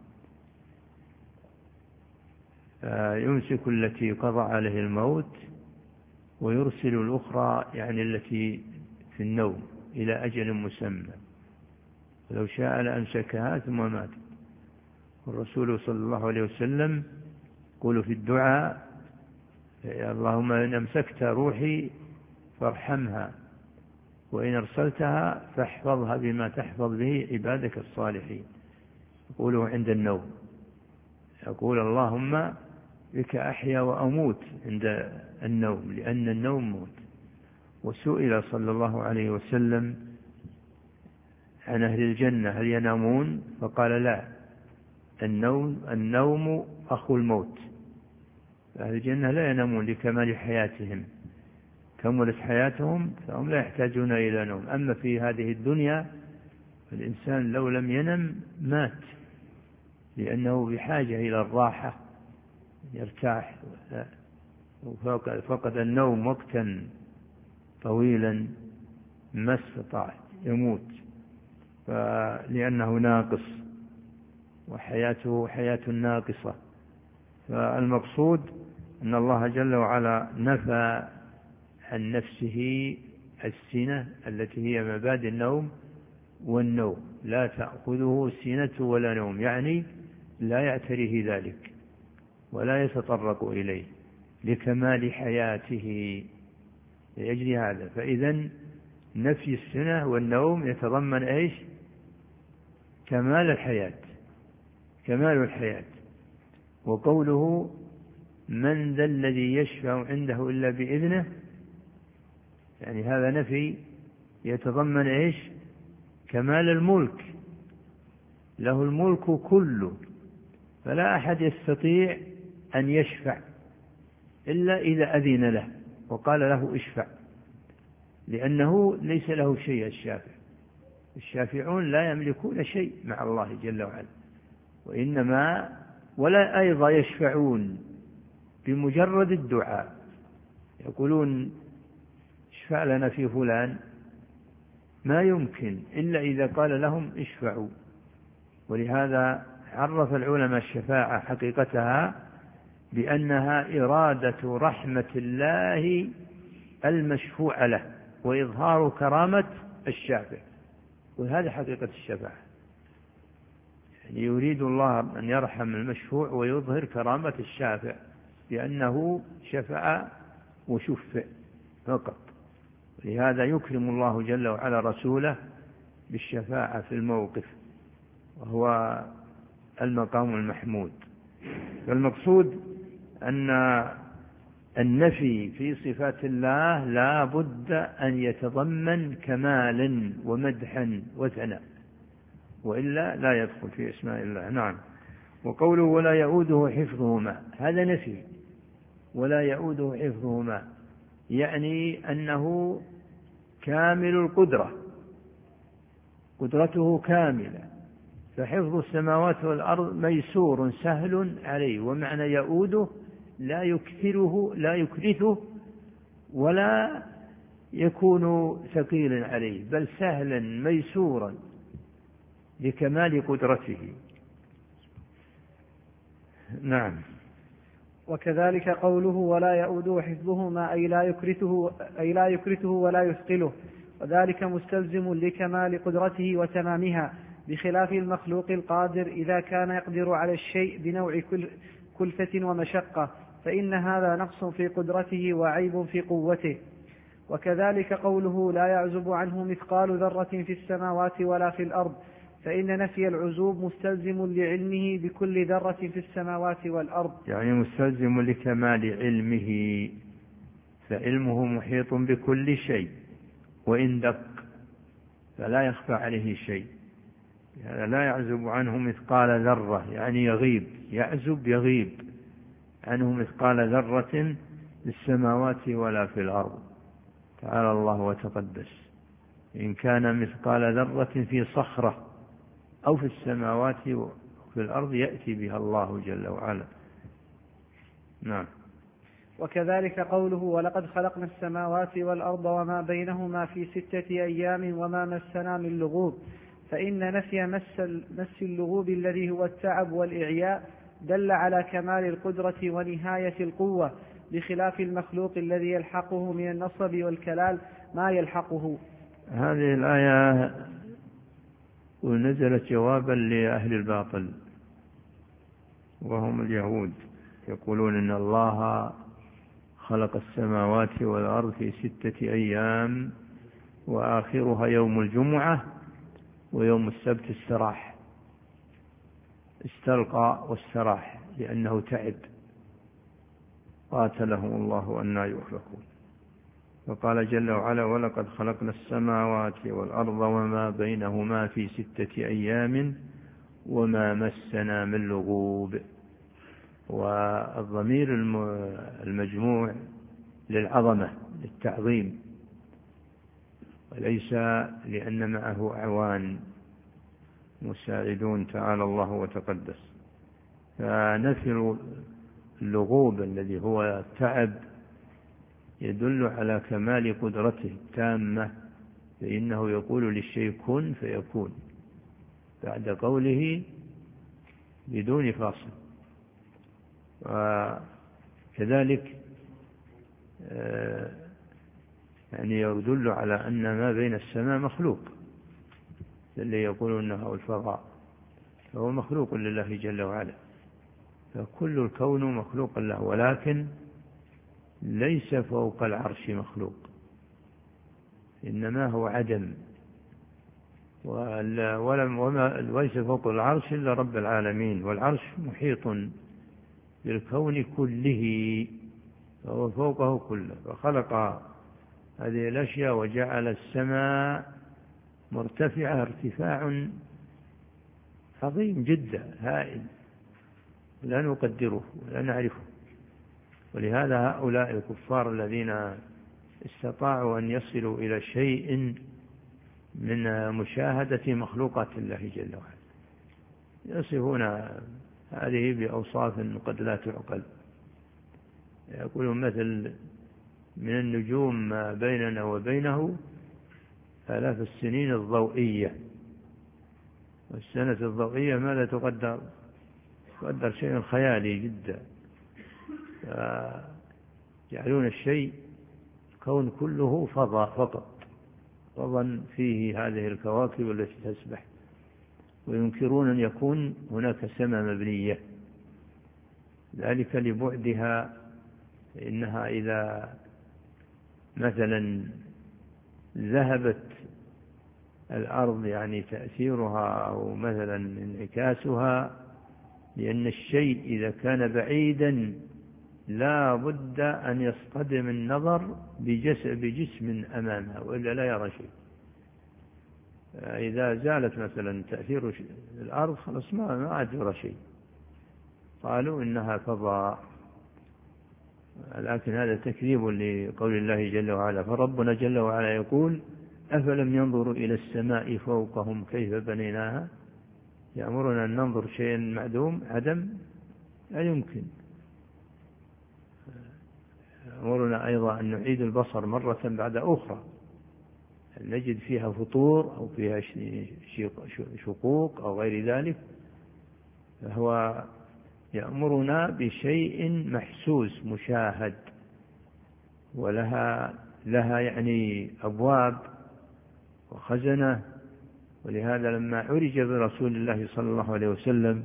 يمسك التي قضى عليه الموت ويرسل الأخرى، يعني التي في النوم، إلى أجل مسمى، لو شاء لأمسكها ثم مات. والرسول صلى الله عليه وسلم يقول في الدعاء: اللهم إن أمسكت روحي فارحمها، وإن أرسلتها فاحفظها بما تحفظ به عبادك الصالحين. يقوله عند النوم، يقول: اللهم بك أحيا وأموت عند النوم، لأن النوم موت. وسئل صلى الله عليه وسلم عن أهل الجنة: هل ينامون؟ فقال: لا، النوم أخو الموت. أهل الجنة لا ينامون لكمال حياتهم، كملت حياتهم فهم لا يحتاجون إلى نوم. أما في هذه الدنيا الإنسان لو لم ينم مات، لأنه بحاجة إلى الراحة، يرتاح، فقد النوم وقتا طويلا ما استطاع، يموت، لأنه ناقص وحياته حياة ناقصة. فالمقصود أن الله جل وعلا نفى عن نفسه السنة التي هي مبادئ النوم والنوم، لا تأخذه سنة ولا نوم، يعني لا يعتريه ذلك ولا يتطرق إليه لكمال حياته لأجل هذا. فإذن نفي السنة والنوم يتضمن إيش؟ كمال الحياة. وقوله: من ذا الذي يشفع عنده إلا بإذنه، يعني هذا نفي يتضمن إيش؟ كمال الملك، له الملك كله، فلا أحد يستطيع أن يشفع إلا إذا أذن له وقال له اشفع، لأنه ليس له شيء الشافعون لا يملكون شيء مع الله جل وعلا، ولا أيضا يشفعون بمجرد الدعاء. يقولون اشفع لنا في فلان، ما يمكن إلا إذا قال لهم اشفعوا. ولهذا عرف العلماء الشفاعة حقيقتها بأنها إرادة رحمة الله المشفوع له وإظهار كرامة الشافع، وهذا حقيقة الشفاعة. يعني يريد الله أن يرحم المشفوع ويظهر كرامة الشافع لأنه شفع وشفع فقط. لهذا يكرم الله جل وعلا رسوله بالشفاعة في الموقف، وهو المقام المحمود. فالمقصود أن النفي في صفات الله لا بد أن يتضمن كمالا ومدحا وثناء، وإلا لا يدخل في اسماء الله. نعم. وقوله ولا يؤوده حفظهما، هذا نفي. ولا يؤوده حفظهما يعني أنه كامل القدرة، قدرته كاملة، فحفظ السماوات والأرض ميسور سهل عليه. ومعنى يؤوده لا يكثره ولا يكون ثقيلا عليه، بل سهلا ميسورا لكمال قدرته. نعم. وكذلك قوله ولا يؤوده حفظهما أي لا يكرته ولا يثقله، وذلك مستلزم لكمال قدرته وتمامها، بخلاف المخلوق القادر إذا كان يقدر على الشيء بنوع كلفة ومشقة، فإن هذا نقص في قدرته وعيب في قوته. وكذلك قوله لا يعزب عنه مثقال ذرة في السماوات ولا في الأرض، فإن نفي العزوب مستلزم لعلمه بكل ذرة في السماوات والأرض، يعني مستلزم لكمال علمه، فعلمه محيط بكل شيء وإن دق فلا يخفى عليه شيء. يعني لا يعزب عنه مثقال ذرة، يعني يغيب عنه مثقال ذرة في السماوات ولا في الأرض، تعالى الله وتقدس. إن كان مثقال ذرة في صخرة أو في السماوات وفي الأرض يأتي بها الله جل وعلا. نعم. وكذلك قوله ولقد خلقنا السماوات والأرض وما بينهما في 6 أيام وما مسنا من لغوب، فإن نفي مس اللغوب الذي هو التعب والإعياء دل على كمال القدرة ونهاية القوة، بخلاف المخلوق الذي يلحقه من النصب والكلال ما يلحقه. هذه الآية ونزلت جوابا لأهل الباطل وهم اليهود، يقولون إن الله خلق السماوات والأرض في 6 أيام وآخرها يوم الجمعة ويوم السبت استراح، استلقى واستراح لأنه تعب، قاتلهم الله أنى يؤفكون. وقال جل وعلا ولقد خلقنا السماوات والأرض وما بينهما في 6 أيام وما مسنا من لغوب. والضمير المجموع للعظمة للتعظيم، وليس لأن معه أعوان مساعدون، تعالى الله وتقدس. فنفي اللغوب الذي هو التعب يدل على كمال قدرته التامة، فإنه يقول للشيء كن فيكون بعد قوله بدون فاصل. وكذلك يعني يدل على أن ما بين السماء مخلوق، اللي يقولون أنه الفضاء فهو مخلوق لله جل وعلا، فكل الكون مخلوق له، ولكن ليس فوق العرش مخلوق، إنما هو عدم، وليس فوق العرش إلا رب العالمين، والعرش محيط بالكون كله فهو فوقه كله. فخلق هذه الأشياء وجعل السماء مرتفعة ارتفاع عظيم جدا هائل لا نقدره ولا نعرفه. ولهذا هؤلاء الكفار الذين استطاعوا أن يصلوا إلى شيء من مشاهدة مخلوقات الله جل وعلا يصفون هذه بأوصاف قد لا تعقل. يقولون مثل من النجوم ما بيننا وبينه 1000 السنين الضوئية. والسنة الضوئية ماذا تقدر؟ تقدر شيء خيالي جدا. يجعلون الشيء كون كله فضاء فقط، فضا فيه هذه الكواكب التي تسبح، وينكرون أن يكون هناك سماء مبنية، ذلك لبعدها. إنها إذا مثلا ذهبت الأرض يعني تأثيرها أو مثلا انعكاسها، لأن الشيء إذا كان بعيدا لا بد أن يصطدم النظر بجسم أمامها وإلا لا يرى شيء. إذا زالت مثلا تأثير الأرض خلاص ما عاد يرى شيء، قالوا إنها فضاء. لكن هذا تكذيب لقول الله جل وعلا. فربنا جل وعلا يقول: أفلم ينظروا إلى السماء فوقهم كيف بنيناها. يأمرنا أن ننظر شيئا معدوم عدم؟ لا يمكن. يأمرنا أيضا أن نعيد البصر مرة بعد أخرى، نجد فيها فطور أو فيها شقوق أو غير ذلك. فهو يأمرنا بشيء محسوس مشاهد، ولها يعني أبواب وخزنة. ولهذا لما عرج برسول الله صلى الله عليه وسلم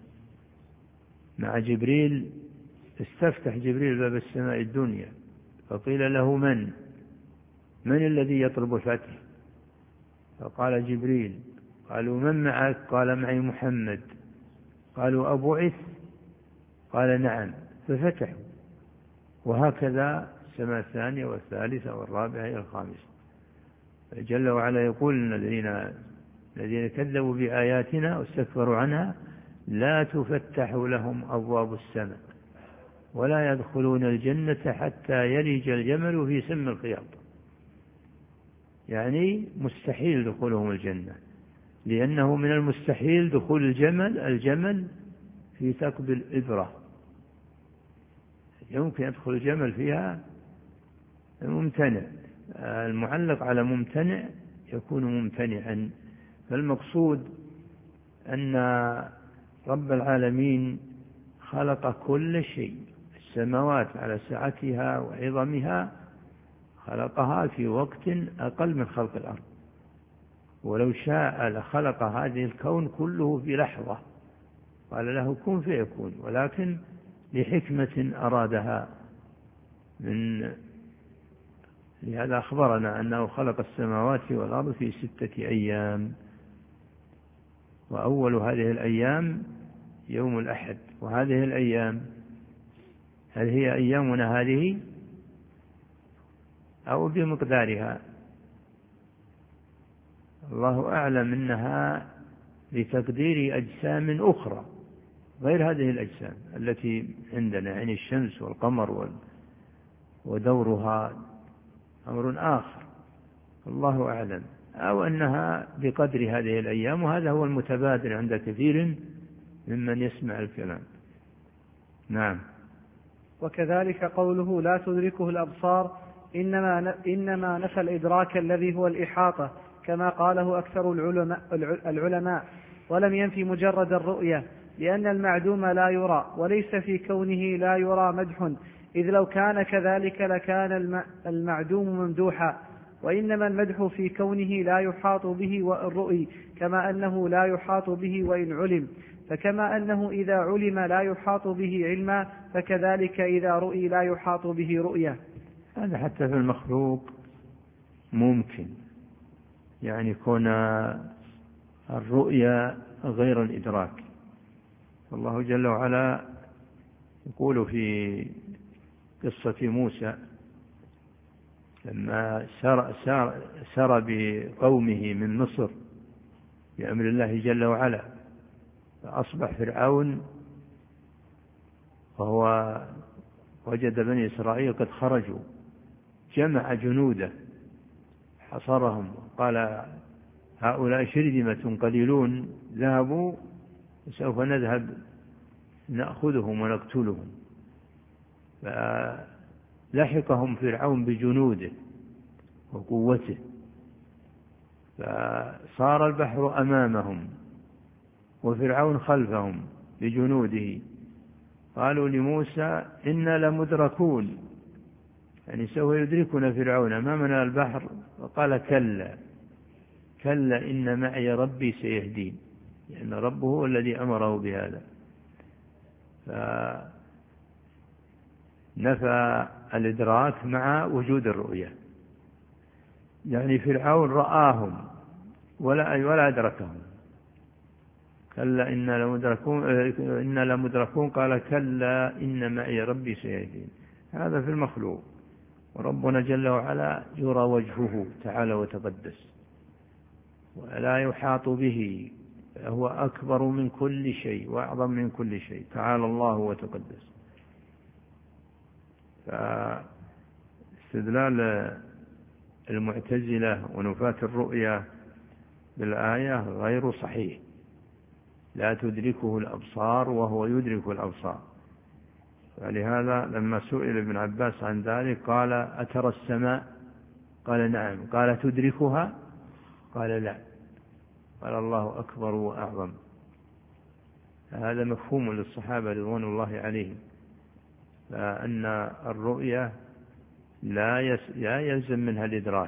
مع جبريل، استفتح جبريل باب السماء الدنيا، فقيل له: من الذي يطلب الفتح؟ فقال: جبريل. قالوا: من معك؟ قال: معي محمد. قالوا: أبعث؟ قال: نعم. ففتحوا. وهكذا السماء الثانية والثالثة والرابعة إلى الخامسة. جل وعلا يقول إن الذين كذبوا بآياتنا واستكبروا عنها لا تفتح لهم أبواب السماء ولا يدخلون الجنة حتى يلج الجمل في سم الخياط. يعني مستحيل دخولهم الجنة، لأنه من المستحيل دخول الجمل في ثقب الإبرة. يمكن يدخل الجمل فيها ممتنع. المعلق على ممتنع يكون ممتنعا. فالمقصود أن رب العالمين خلق كل شيء. السماوات على سعتها وعظمها خلقها في وقت أقل من خلق الأرض، ولو شاء لخلق هذه الكون كله في لحظة، قال له كن فيكون، ولكن لحكمة أرادها. لهذا أخبرنا أنه خلق السماوات والأرض في 6 أيام، وأول هذه الأيام يوم الأحد. وهذه الأيام هل هي أيامنا هذه أو بمقدارها؟ الله أعلم. إنها لتقدير أجسام أخرى غير هذه الأجسام التي عندنا، يعني الشمس والقمر ودورها أمر آخر، الله أعلم. أو أنها بقدر هذه الأيام، وهذا هو المتبادر عند كثير ممن يسمع الكلام. نعم. وكذلك قوله لا تدركه الأبصار إنما نفى الإدراك الذي هو الإحاطة كما قاله أكثر العلماء، ولم ينفي مجرد الرؤية، لأن المعدوم لا يرى، وليس في كونه لا يرى مدح، إذ لو كان كذلك لكان المعدوم ممدوحا. وإنما المدح في كونه لا يحاط به وإن رؤي، كما أنه لا يحاط به وإن علم. فكما أنه إذا علم لا يحاط به علما، فكذلك إذا رؤي لا يحاط به رؤية. هذا حتى في المخلوق ممكن، يعني يكون الرؤيا غير الإدراك. الله جل وعلا يقول في قصة موسى لما سار بقومه من مصر بأمر الله جل وعلا، فأصبح فرعون وهو وجد بني إسرائيل قد خرجوا، جمع جنوده حصرهم، قال هؤلاء شرذمة قليلون ذهبوا وسوف نذهب نأخذهم ونقتلهم. لحقهم فرعون بجنوده وقوته، فصار البحر أمامهم وفرعون خلفهم بجنوده. قالوا لموسى إنا لمدركون، يعني سوف يدركنا فرعون، أمامنا البحر. وقال كلا كلا إن معي ربي سيهدين، لأن ربه هو الذي أمره بهذا. فنفى الإدراك مع وجود الرؤية، يعني فرعون رآهم ولا أدركهم. كلا إنا لمدركون قال كلا إن معي ربي سيهدين. هذا في المخلوق، وربنا جل وعلا يرى وجهه تعالى وتقدس ولا يحاط به، هو أكبر من كل شيء وأعظم من كل شيء، تعالى الله وتقدس. فاستدلال المعتزلة ونفاة الرؤيا بالآية غير صحيح. لا تدركه الأبصار وهو يدرك الأبصار. فلهذا لما سئل ابن عباس عن ذلك قال أترى السماء؟ قال نعم. قال تدركها؟ قال لا. قال الله أكبر وأعظم. هذا مفهوم للصحابة رضوان الله عليهم، فأن الرؤية لا يلزم منها الإدراك.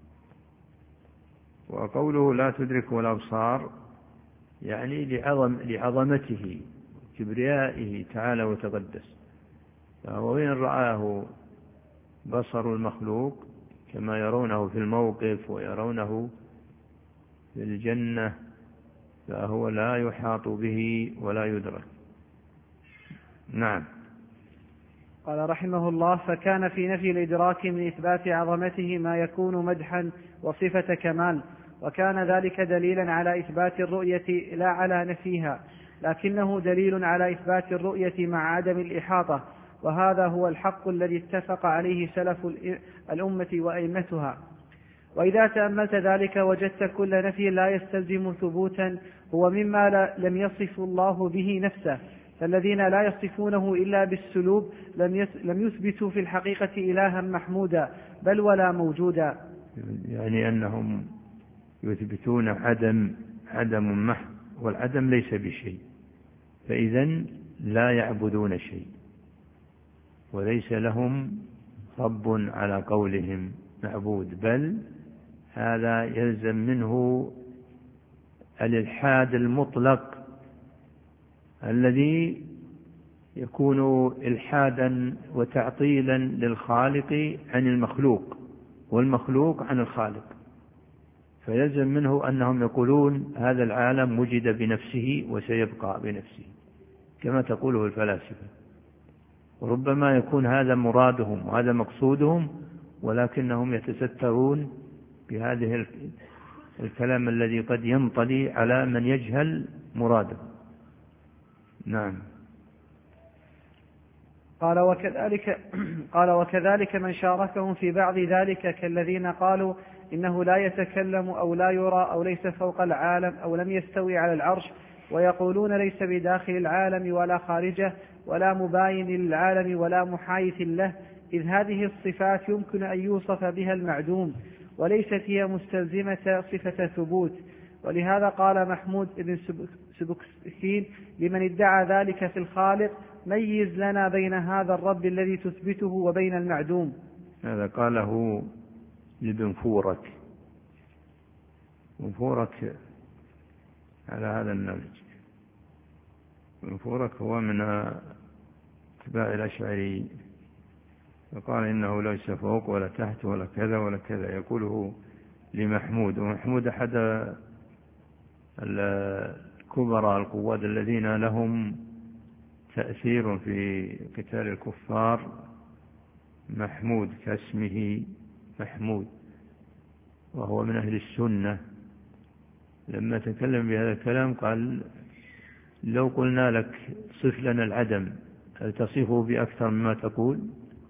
وقوله لا تدركه الأبصار يعني لعظمته كبريائه تعالى وتقدس. فهو وإن رآه بصر المخلوق كما يرونه في الموقف ويرونه في الجنة، فهو لا يحاط به ولا يدرك. نعم. قال رحمه الله: فكان في نفي الإدراك من إثبات عظمته ما يكون مدحا وصفة كمال، وكان ذلك دليلا على إثبات الرؤية لا على نفيها، لكنه دليل على إثبات الرؤية مع عدم الإحاطة، وهذا هو الحق الذي اتفق عليه سلف الأمة وأئمتها. وإذا تأملت ذلك وجدت كل نفي لا يستلزم ثبوتا هو مما لم يصف الله به نفسه، فالذين لا يصفونه إلا بالسلوب لم يثبتوا في الحقيقة إلها محمودا بل ولا موجودا، يعني أنهم يثبتون عدم محض، والعدم ليس بشيء، فإذن لا يعبدون شيء وليس لهم رب على قولهم معبود، بل هذا يلزم منه الإلحاد المطلق الذي يكون إلحادا وتعطيلا للخالق عن المخلوق والمخلوق عن الخالق. فيلزم منه أنهم يقولون هذا العالم وجد بنفسه وسيبقى بنفسه كما تقوله الفلاسفة، وربما يكون هذا مرادهم وهذا مقصودهم، ولكنهم يتسترون بهذه الكلام الذي قد ينطلي على من يجهل مراده. نعم. قال وكذلك من شاركهم في بعض ذلك كالذين قالوا إنه لا يتكلم أو لا يرى أو ليس فوق العالم أو لم يستوي على العرش، ويقولون ليس بداخل العالم ولا خارجه ولا مباين للعالم ولا محايث له، إذ هذه الصفات يمكن أن يوصف بها المعدوم وليست هي مستلزمة صفة ثبوت. ولهذا قال محمود بن سبكسكين لمن ادعى ذلك في الخالق: ميز لنا بين هذا الرب الذي تثبته وبين المعدوم. هذا قاله لابن فورك، وفورك على هذا النهج. ابن فورك هو من اتباع الأشعري، فقال إنه ليس فوق ولا تحت ولا كذا ولا كذا، يقوله لمحمود. ومحمود أحد الكبراء القواد الذين لهم تأثير في قتال الكفار، محمود كاسمه محمود، وهو من أهل السنة. لما تكلم بهذا الكلام قال: لو قلنا لك صف لنا العدم هل تصفه بأكثر مما تقول؟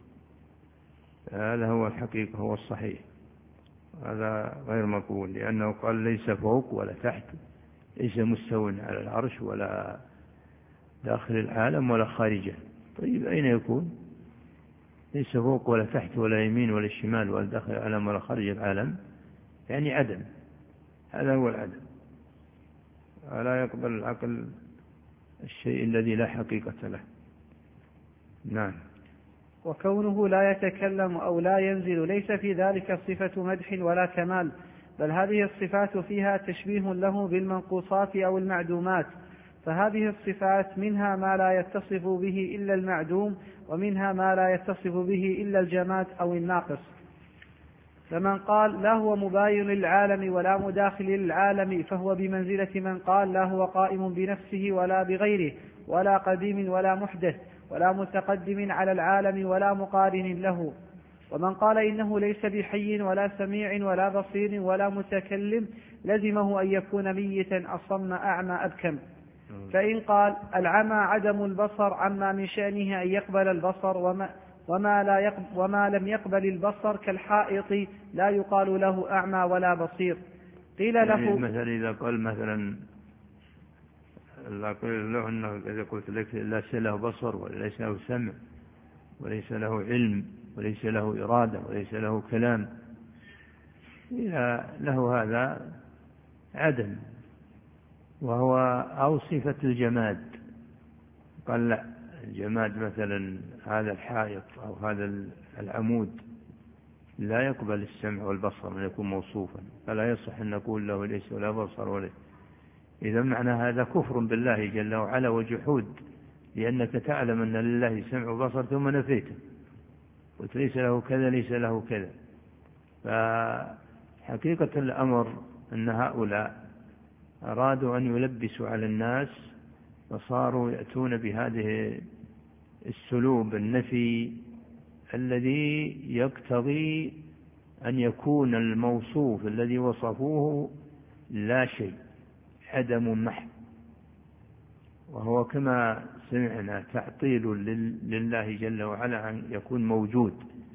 هذا هو الحقيقة، هو الصحيح، هذا غير مقبول، لأنه قال ليس فوق ولا تحت، ليس مستوٍ على العرش ولا داخل العالم ولا خارجه. طيب أين يكون؟ ليس فوق ولا تحت ولا يمين ولا شمال ولا داخل العالم ولا خارج العالم، يعني عدم. هذا هو العدم. ولا يقبل العقل الشيء الذي لا حقيقة له. نعم. وكونه لا يتكلم أو لا ينزل ليس في ذلك صفة مدح ولا كمال، بل هذه الصفات فيها تشبيه له بالمنقوصات أو المعدومات. فهذه الصفات منها ما لا يتصف به إلا المعدوم، ومنها ما لا يتصف به إلا الجماد أو الناقص. فمن قال لا هو مباين للعالم ولا مداخل للعالم فهو بمنزلة من قال لا هو قائم بنفسه ولا بغيره، ولا قديم ولا محدث، ولا متقدم على العالم ولا مقارن له. ومن قال إنه ليس بحي ولا سميع ولا بصير ولا متكلم لزمه أن يكون ميتا أصم أعمى أبكم. فإن قال العمى عدم البصر عما من شأنه أن يقبل البصر، وما لم يقبل البصر كالحائط لا يقال له أعمى ولا بصير. قيل له مثلا إذا قال مثلا له أنه إذا قلت لك ليس له بصر وليس له سمع وليس له علم وليس له إرادة وليس له كلام، إذا له هذا عدم، وهو أو صفة الجماد. قال لا، الجماد مثلا هذا الحائط أو هذا العمود لا يقبل السمع والبصر أن يكون موصوفا، فلا يصح أن نقول له ليس ولا بصر ولا. إذا معنى هذا كفر بالله جل وعلا وجحود، لأنك تعلم أن لله سمع وبصر ثم نفيته، قلت ليس له كذا ليس له كذا. فحقيقة الأمر أن هؤلاء أرادوا أن يلبسوا على الناس، فصاروا يأتون بهذه السلوب النفي الذي يقتضي أن يكون الموصوف الذي وصفوه لا شيء، عدم محض، وهو كما سمعنا تعطيل لله جل وعلا أن يكون موجود،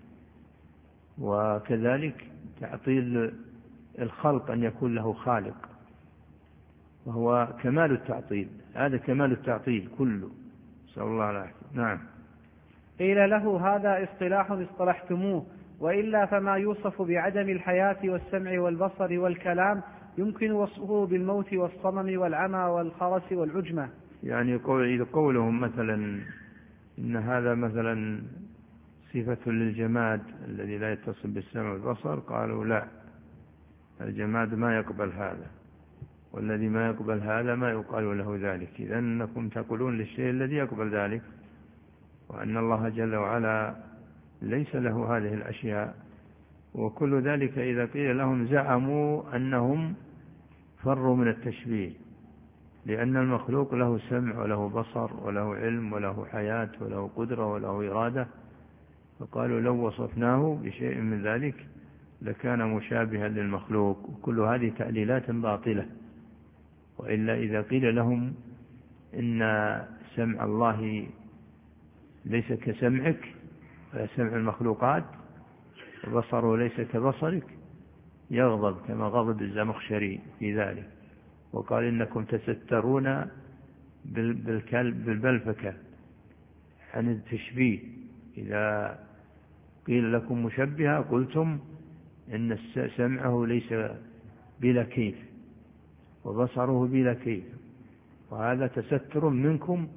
وكذلك تعطيل الخلق أن يكون له خالق، وهو كمال التعطيل. هذا كمال التعطيل كله، نسأل الله العافية. نعم. قيل له هذا اصطلاح اصطلحتموه، وإلا فما يوصف بعدم الحياة والسمع والبصر والكلام يمكن وصفه بالموت والصمم والعمى والخرس والعجمة. يعني إذا قولهم مثلا إن هذا مثلا صفة للجماد الذي لا يتصل بالسمع والبصر، قالوا لا، الجماد ما يقبل هذا، والذي ما يقبل هذا ما يقال له ذلك. إذن أنكم تقولون للشيء الذي يقبل ذلك، وأن الله جل وعلا ليس له هذه الأشياء. وكل ذلك إذا قيل لهم زعموا أنهم فروا من التشبيه، لأن المخلوق له سمع وله بصر وله علم وله حياة وله قدرة وله إرادة، فقالوا لو وصفناه بشيء من ذلك لكان مشابها للمخلوق. وكل هذه تعليلات باطلة. وإلا إذا قيل لهم إن سمع الله ليس كسمعك ولا سمع المخلوقات، وبصره ليس كبصرك، يغضب كما غضب الزمخشري في ذلك، وقال إنكم تسترون بالبلفكة عن التشبيه. إذا قيل لكم مشبهة قلتم إن سمعه ليس بلا كيف وبصره بلا كيف، وهذا تستر منكم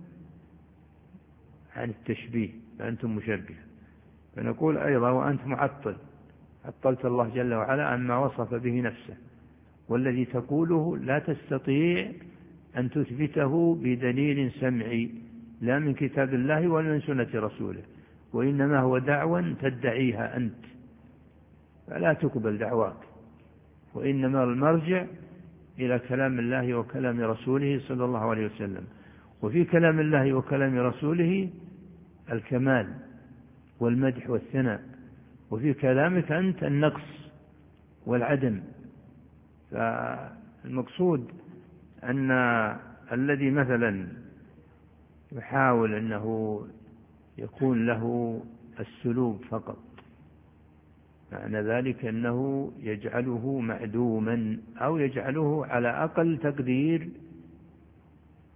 عن التشبيه، فأنتم مشبهة. فنقول أيضا وأنت معطل، عطلت الله جل وعلا عما وصف به نفسه، والذي تقوله لا تستطيع أن تثبته بدليل سمعي لا من كتاب الله ولا من سنة رسوله، وإنما هو دعوى تدعيها أنت، فلا تقبل دعواك، وإنما المرجع إلى كلام الله وكلام رسوله صلى الله عليه وسلم. وفي كلام الله وكلام رسوله الكمال والمدح والثناء، وفي كلامك أنت النقص والعدم. فالمقصود أن الذي مثلا يحاول أنه يكون له السلوب فقط، معنى ذلك أنه يجعله معدوما أو يجعله على أقل تقدير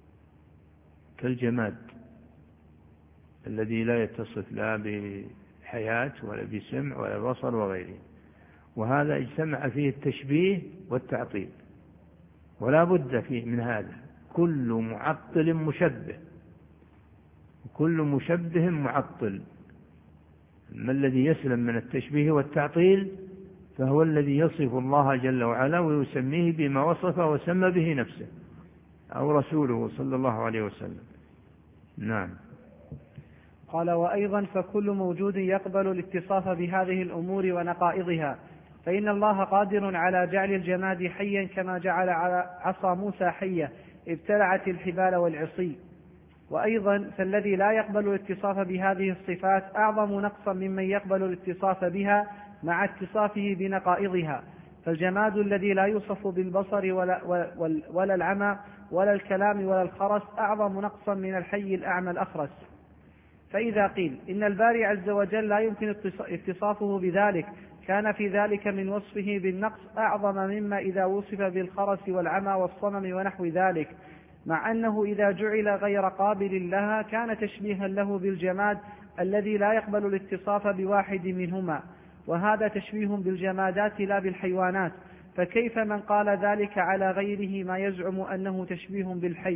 كالجماد الذي لا يتصف لا بحياة ولا بسمع ولا بصر وغيره. وهذا اجتمع فيه التشبيه والتعطيل، ولا بد فيه من هذا. كل معطل مشبه وكل مشبه معطل. ما الذي يسلم من التشبيه والتعطيل فهو الذي يصف الله جل وعلا ويسميه بما وصف وسمى به نفسه أو رسوله صلى الله عليه وسلم. نعم. قال: وأيضا فكل موجود يقبل الاتصاف بهذه الأمور ونقائضها، فإن الله قادر على جعل الجماد حيا كما جعل على عصا موسى حية ابتلعت الحبال والعصي. وأيضا فالذي لا يقبل الاتصاف بهذه الصفات أعظم نقصا ممن يقبل الاتصاف بها مع اتصافه بنقائضها. فالجماد الذي لا يوصف بالبصر ولا العمى ولا الكلام ولا الخرس أعظم نقصا من الحي الأعمى الأخرس. فإذا قيل إن الباري عز وجل لا يمكن اتصافه بذلك، كان في ذلك من وصفه بالنقص أعظم مما إذا وصف بالخرس والعمى والصمم ونحو ذلك، مع أنه إذا جعل غير قابل لها كان تشبيها له بالجماد الذي لا يقبل الاتصاف بواحد منهما، وهذا تشبيه بالجمادات لا بالحيوانات. فكيف من قال ذلك على غيره ما يزعم أنه تشبيه بالحي؟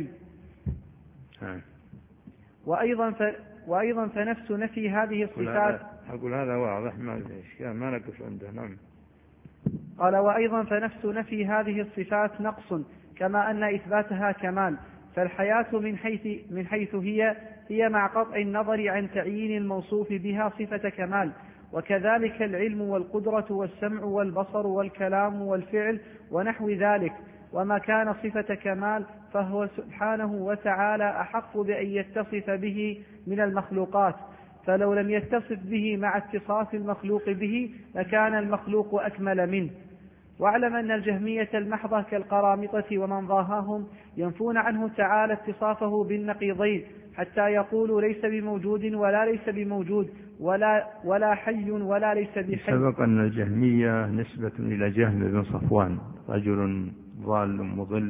وأيضا فنفس نفي هذه الصفات. أقول هذا واضح ما نقف عنده. نعم. قال: وأيضا فنفس نفي هذه الصفات نقص كما أن إثباتها كمال. فالحياة من حيث هي مع قطع النظر عن تعيين الموصوف بها صفة كمال، وكذلك العلم والقدرة والسمع والبصر والكلام والفعل ونحو ذلك. وما كان صفة كمال فهو سبحانه وتعالى أحق بأن يتصف به من المخلوقات، فلو لم يتصف به مع اتصاف المخلوق به لكان المخلوق أكمل منه. واعلم أن الجهمية المحضة كالقرامطة ومن ضاهاهم ينفون عنه تعالى اتصافه بالنقيضين، حتى يقولوا ليس بموجود ولا ليس بموجود ولا حي ولا ليس بحي. سبق أن الجهمية نسبة إلى جهم بن صفوان، رجل ضال مضل،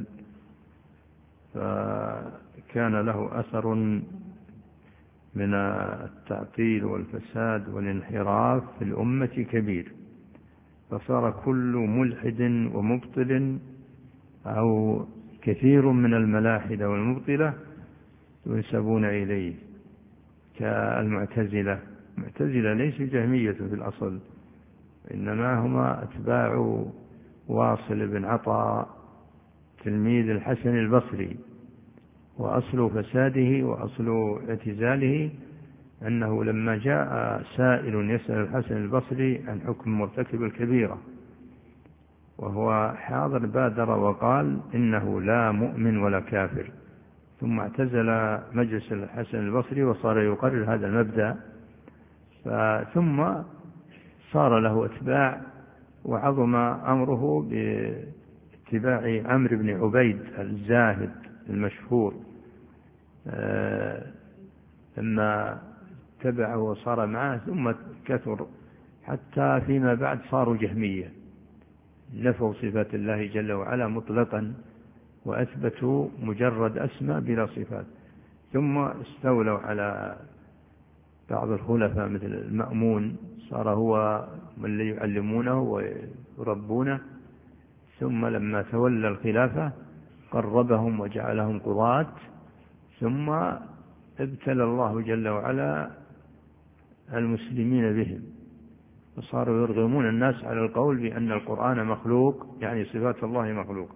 فكان له أثر من التعطيل والفساد والانحراف في الأمة كبير، فصار كل ملحد ومبطل أو كثير من الملاحدة والمبطلة ينسبون إليه، كالمعتزلة. المعتزلة ليس جهمية في الأصل، إنما هما أتباع واصل بن عطاء تلميذ الحسن البصري، وأصل فساده وأصل اعتزاله أنه لما جاء سائل يسأل الحسن البصري عن حكم مرتكب الكبيرة وهو حاضر بادر وقال إنه لا مؤمن ولا كافر، ثم اعتزل مجلس الحسن البصري وصار يقرر هذا المبدأ، ثم صار له أتباع وعظم أمره باتباع عمرو بن عبيد الزاهد المشهور، لما تبعه وصار معه ثم كثر حتى فيما بعد صاروا جهمية، نفوا صفات الله جل وعلا مطلقا وأثبتوا مجرد أسماء بلا صفات، ثم استولوا على بعض الخلفاء مثل المأمون، صار هو من اللي يعلمونه ويربونه، ثم لما تولى الخلافة قربهم وجعلهم قضاة، ثم ابتلى الله جل وعلا المسلمين بهم، وصاروا يرغمون الناس على القول بأن القرآن مخلوق، يعني صفات الله مخلوق،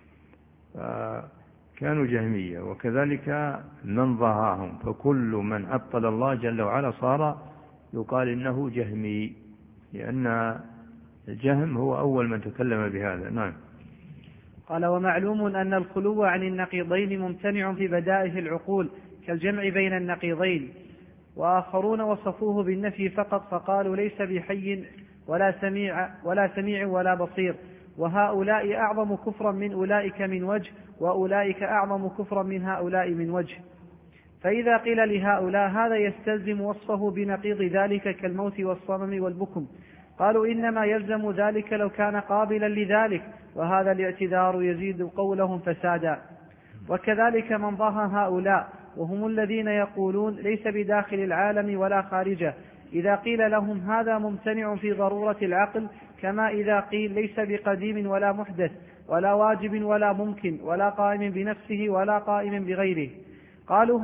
فكانوا جهمية. وكذلك من ضاهاهم، فكل من عطل الله جل وعلا صار يقال إنه جهمي، لأن الجهم هو أول من تكلم بهذا. نعم. قال: ومعلوم أن الخلو عن النقيضين ممتنع في بدائه العقول كالجمع بين النقيضين. وآخرون وصفوه بالنفي فقط، فقالوا ليس بحي ولا سميع ولا بصير، وهؤلاء أعظم كفرا من أولئك من وجه، وأولئك أعظم كفرا من هؤلاء من وجه. فإذا قيل لهؤلاء هذا يستلزم وصفه بنقيض ذلك كالموت والصمم والبكم، قالوا إنما يلزم ذلك لو كان قابلا لذلك، وهذا الاعتذار يزيد قولهم فسادا. وكذلك من ضاهى هؤلاء وهم الذين يقولون ليس بداخل العالم ولا خارجه، إذا قيل لهم هذا ممتنع في ضرورة العقل، كما إذا قيل ليس بقديم ولا محدث ولا واجب ولا ممكن ولا قائم بنفسه ولا قائم بغيره. قالوا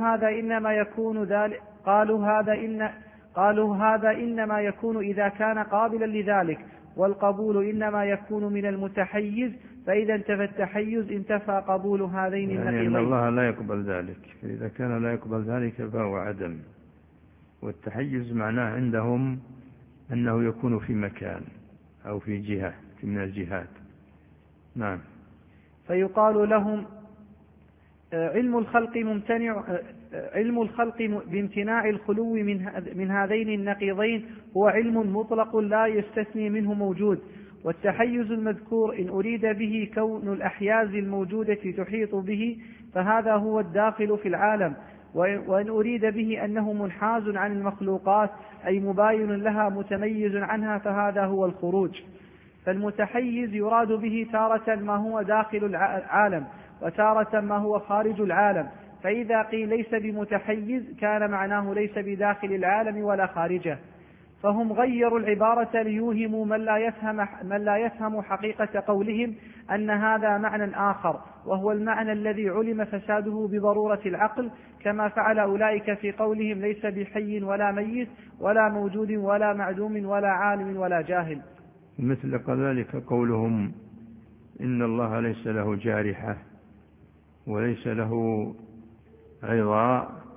هذا إنما يكون إذا كان قابلا لذلك، والقبول إنما يكون من المتحيز، فإذا انتفى التحيز انتفى قبول هذين النقيضين. يعني أن الله لا يقبل ذلك، فإذا كان لا يقبل ذلك فهو عدم. والتحيز معناه عندهم أنه يكون في مكان أو في جهة من الجهات. نعم. فيقال لهم علم الخلق بامتناع الخلو من هذين النقيضين هو علم مطلق لا يستثني منه موجود. والتحيز المذكور إن أريد به كون الأحياز الموجودة تحيط به فهذا هو الداخل في العالم، وإن أريد به أنه منحاز عن المخلوقات أي مباين لها متميز عنها فهذا هو الخروج. فالمتحيز يراد به تارة ما هو داخل العالم وتارة ما هو خارج العالم، فإذا قيل ليس بمتحيز كان معناه ليس بداخل العالم ولا خارجه. فهم غيروا العبارة ليوهموا من لا يفهم حقيقة قولهم أن هذا معنى آخر، وهو المعنى الذي علم فساده بضرورة العقل، كما فعل أولئك في قولهم ليس بحي ولا ميت ولا موجود ولا معدوم ولا عالم ولا جاهل. مثل كذلك قولهم إن الله ليس له جارحة وليس له عظاء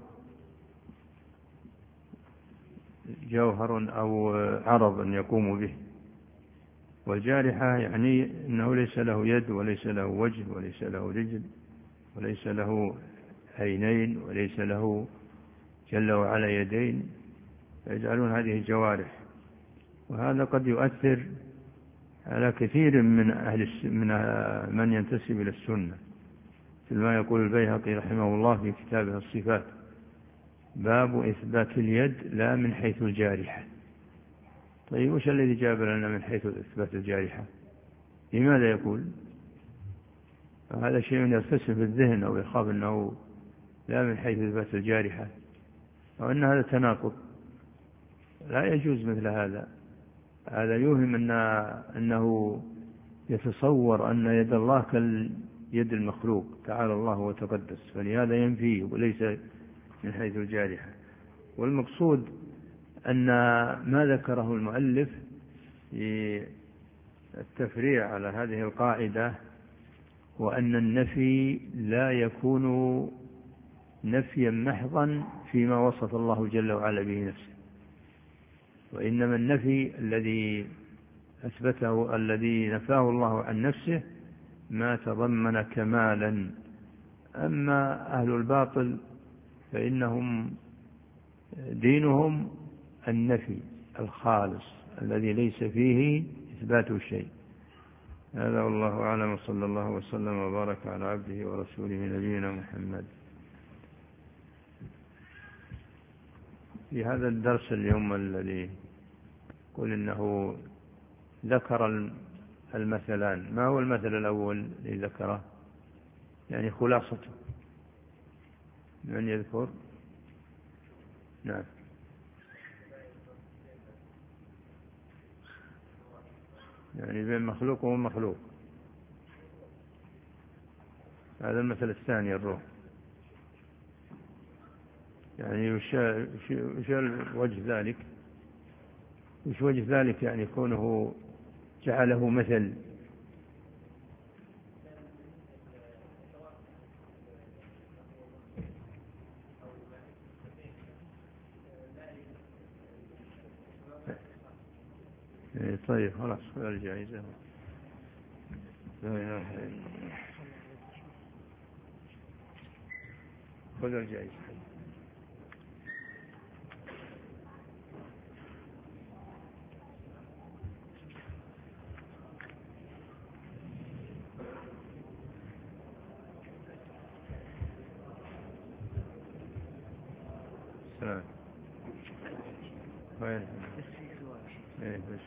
جوهر أو عرض يقوم به. والجارحة يعني أنه ليس له يد وليس له وجه وليس له رجل وليس له عينين وليس له جل وعلا يدين، فيجعلون هذه الجوارح. وهذا قد يؤثر على كثير من ينتسب إلى السنة، مثل ما يقول البيهقي رحمه الله في كتابه الصفات: باب إثبات اليد لا من حيث الجارحة. طيب وش الذي جاب لنا من حيث إثبات الجارحة؟ لماذا يقول هذا شيء يرتسم في الذهن أو يخاف أنه لا من حيث إثبات الجارحة، أو أن هذا تناقض؟ لا يجوز مثل هذا. هذا يوهم أنه يتصور أن يد الله كاليد المخلوق، تعالى الله وتقدس، فلهذا ينفيه وليس من حيث الجارحة. والمقصود أن ما ذكره المؤلف في التفريع على هذه القاعدة، وأن النفي لا يكون نفيا محضا فيما وصف الله جل وعلا به نفسه، وإنما النفي الذي نفاه الله عن نفسه ما تضمن كمالا. أما أهل الباطل فإنهم دينهم النفي الخالص الذي ليس فيه إثبات الشيء. هذا والله أعلم، وصلى الله وسلم وبارك على عبده ورسوله نبينا محمد. في هذا الدرس اليوم الذي قل إنه ذكر المثلان، ما هو المثل الأول الذي ذكره؟ يعني خلاصته من يذكر؟ نعم. يعني بين مخلوق ومخلوق، هذا المثل الثاني الروح. يعني وش وجه ذلك؟ وش وجه ذلك؟ يعني كونه جعله مثل. طيب خلاص خذ الجائزة. لا إله إلا الله. خذ الجائزة. السلام. وين؟ إيه بس.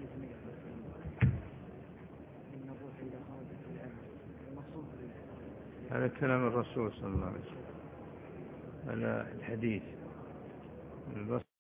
هذا كلام الرسول صلى الله عليه وسلم، هذا الحديث.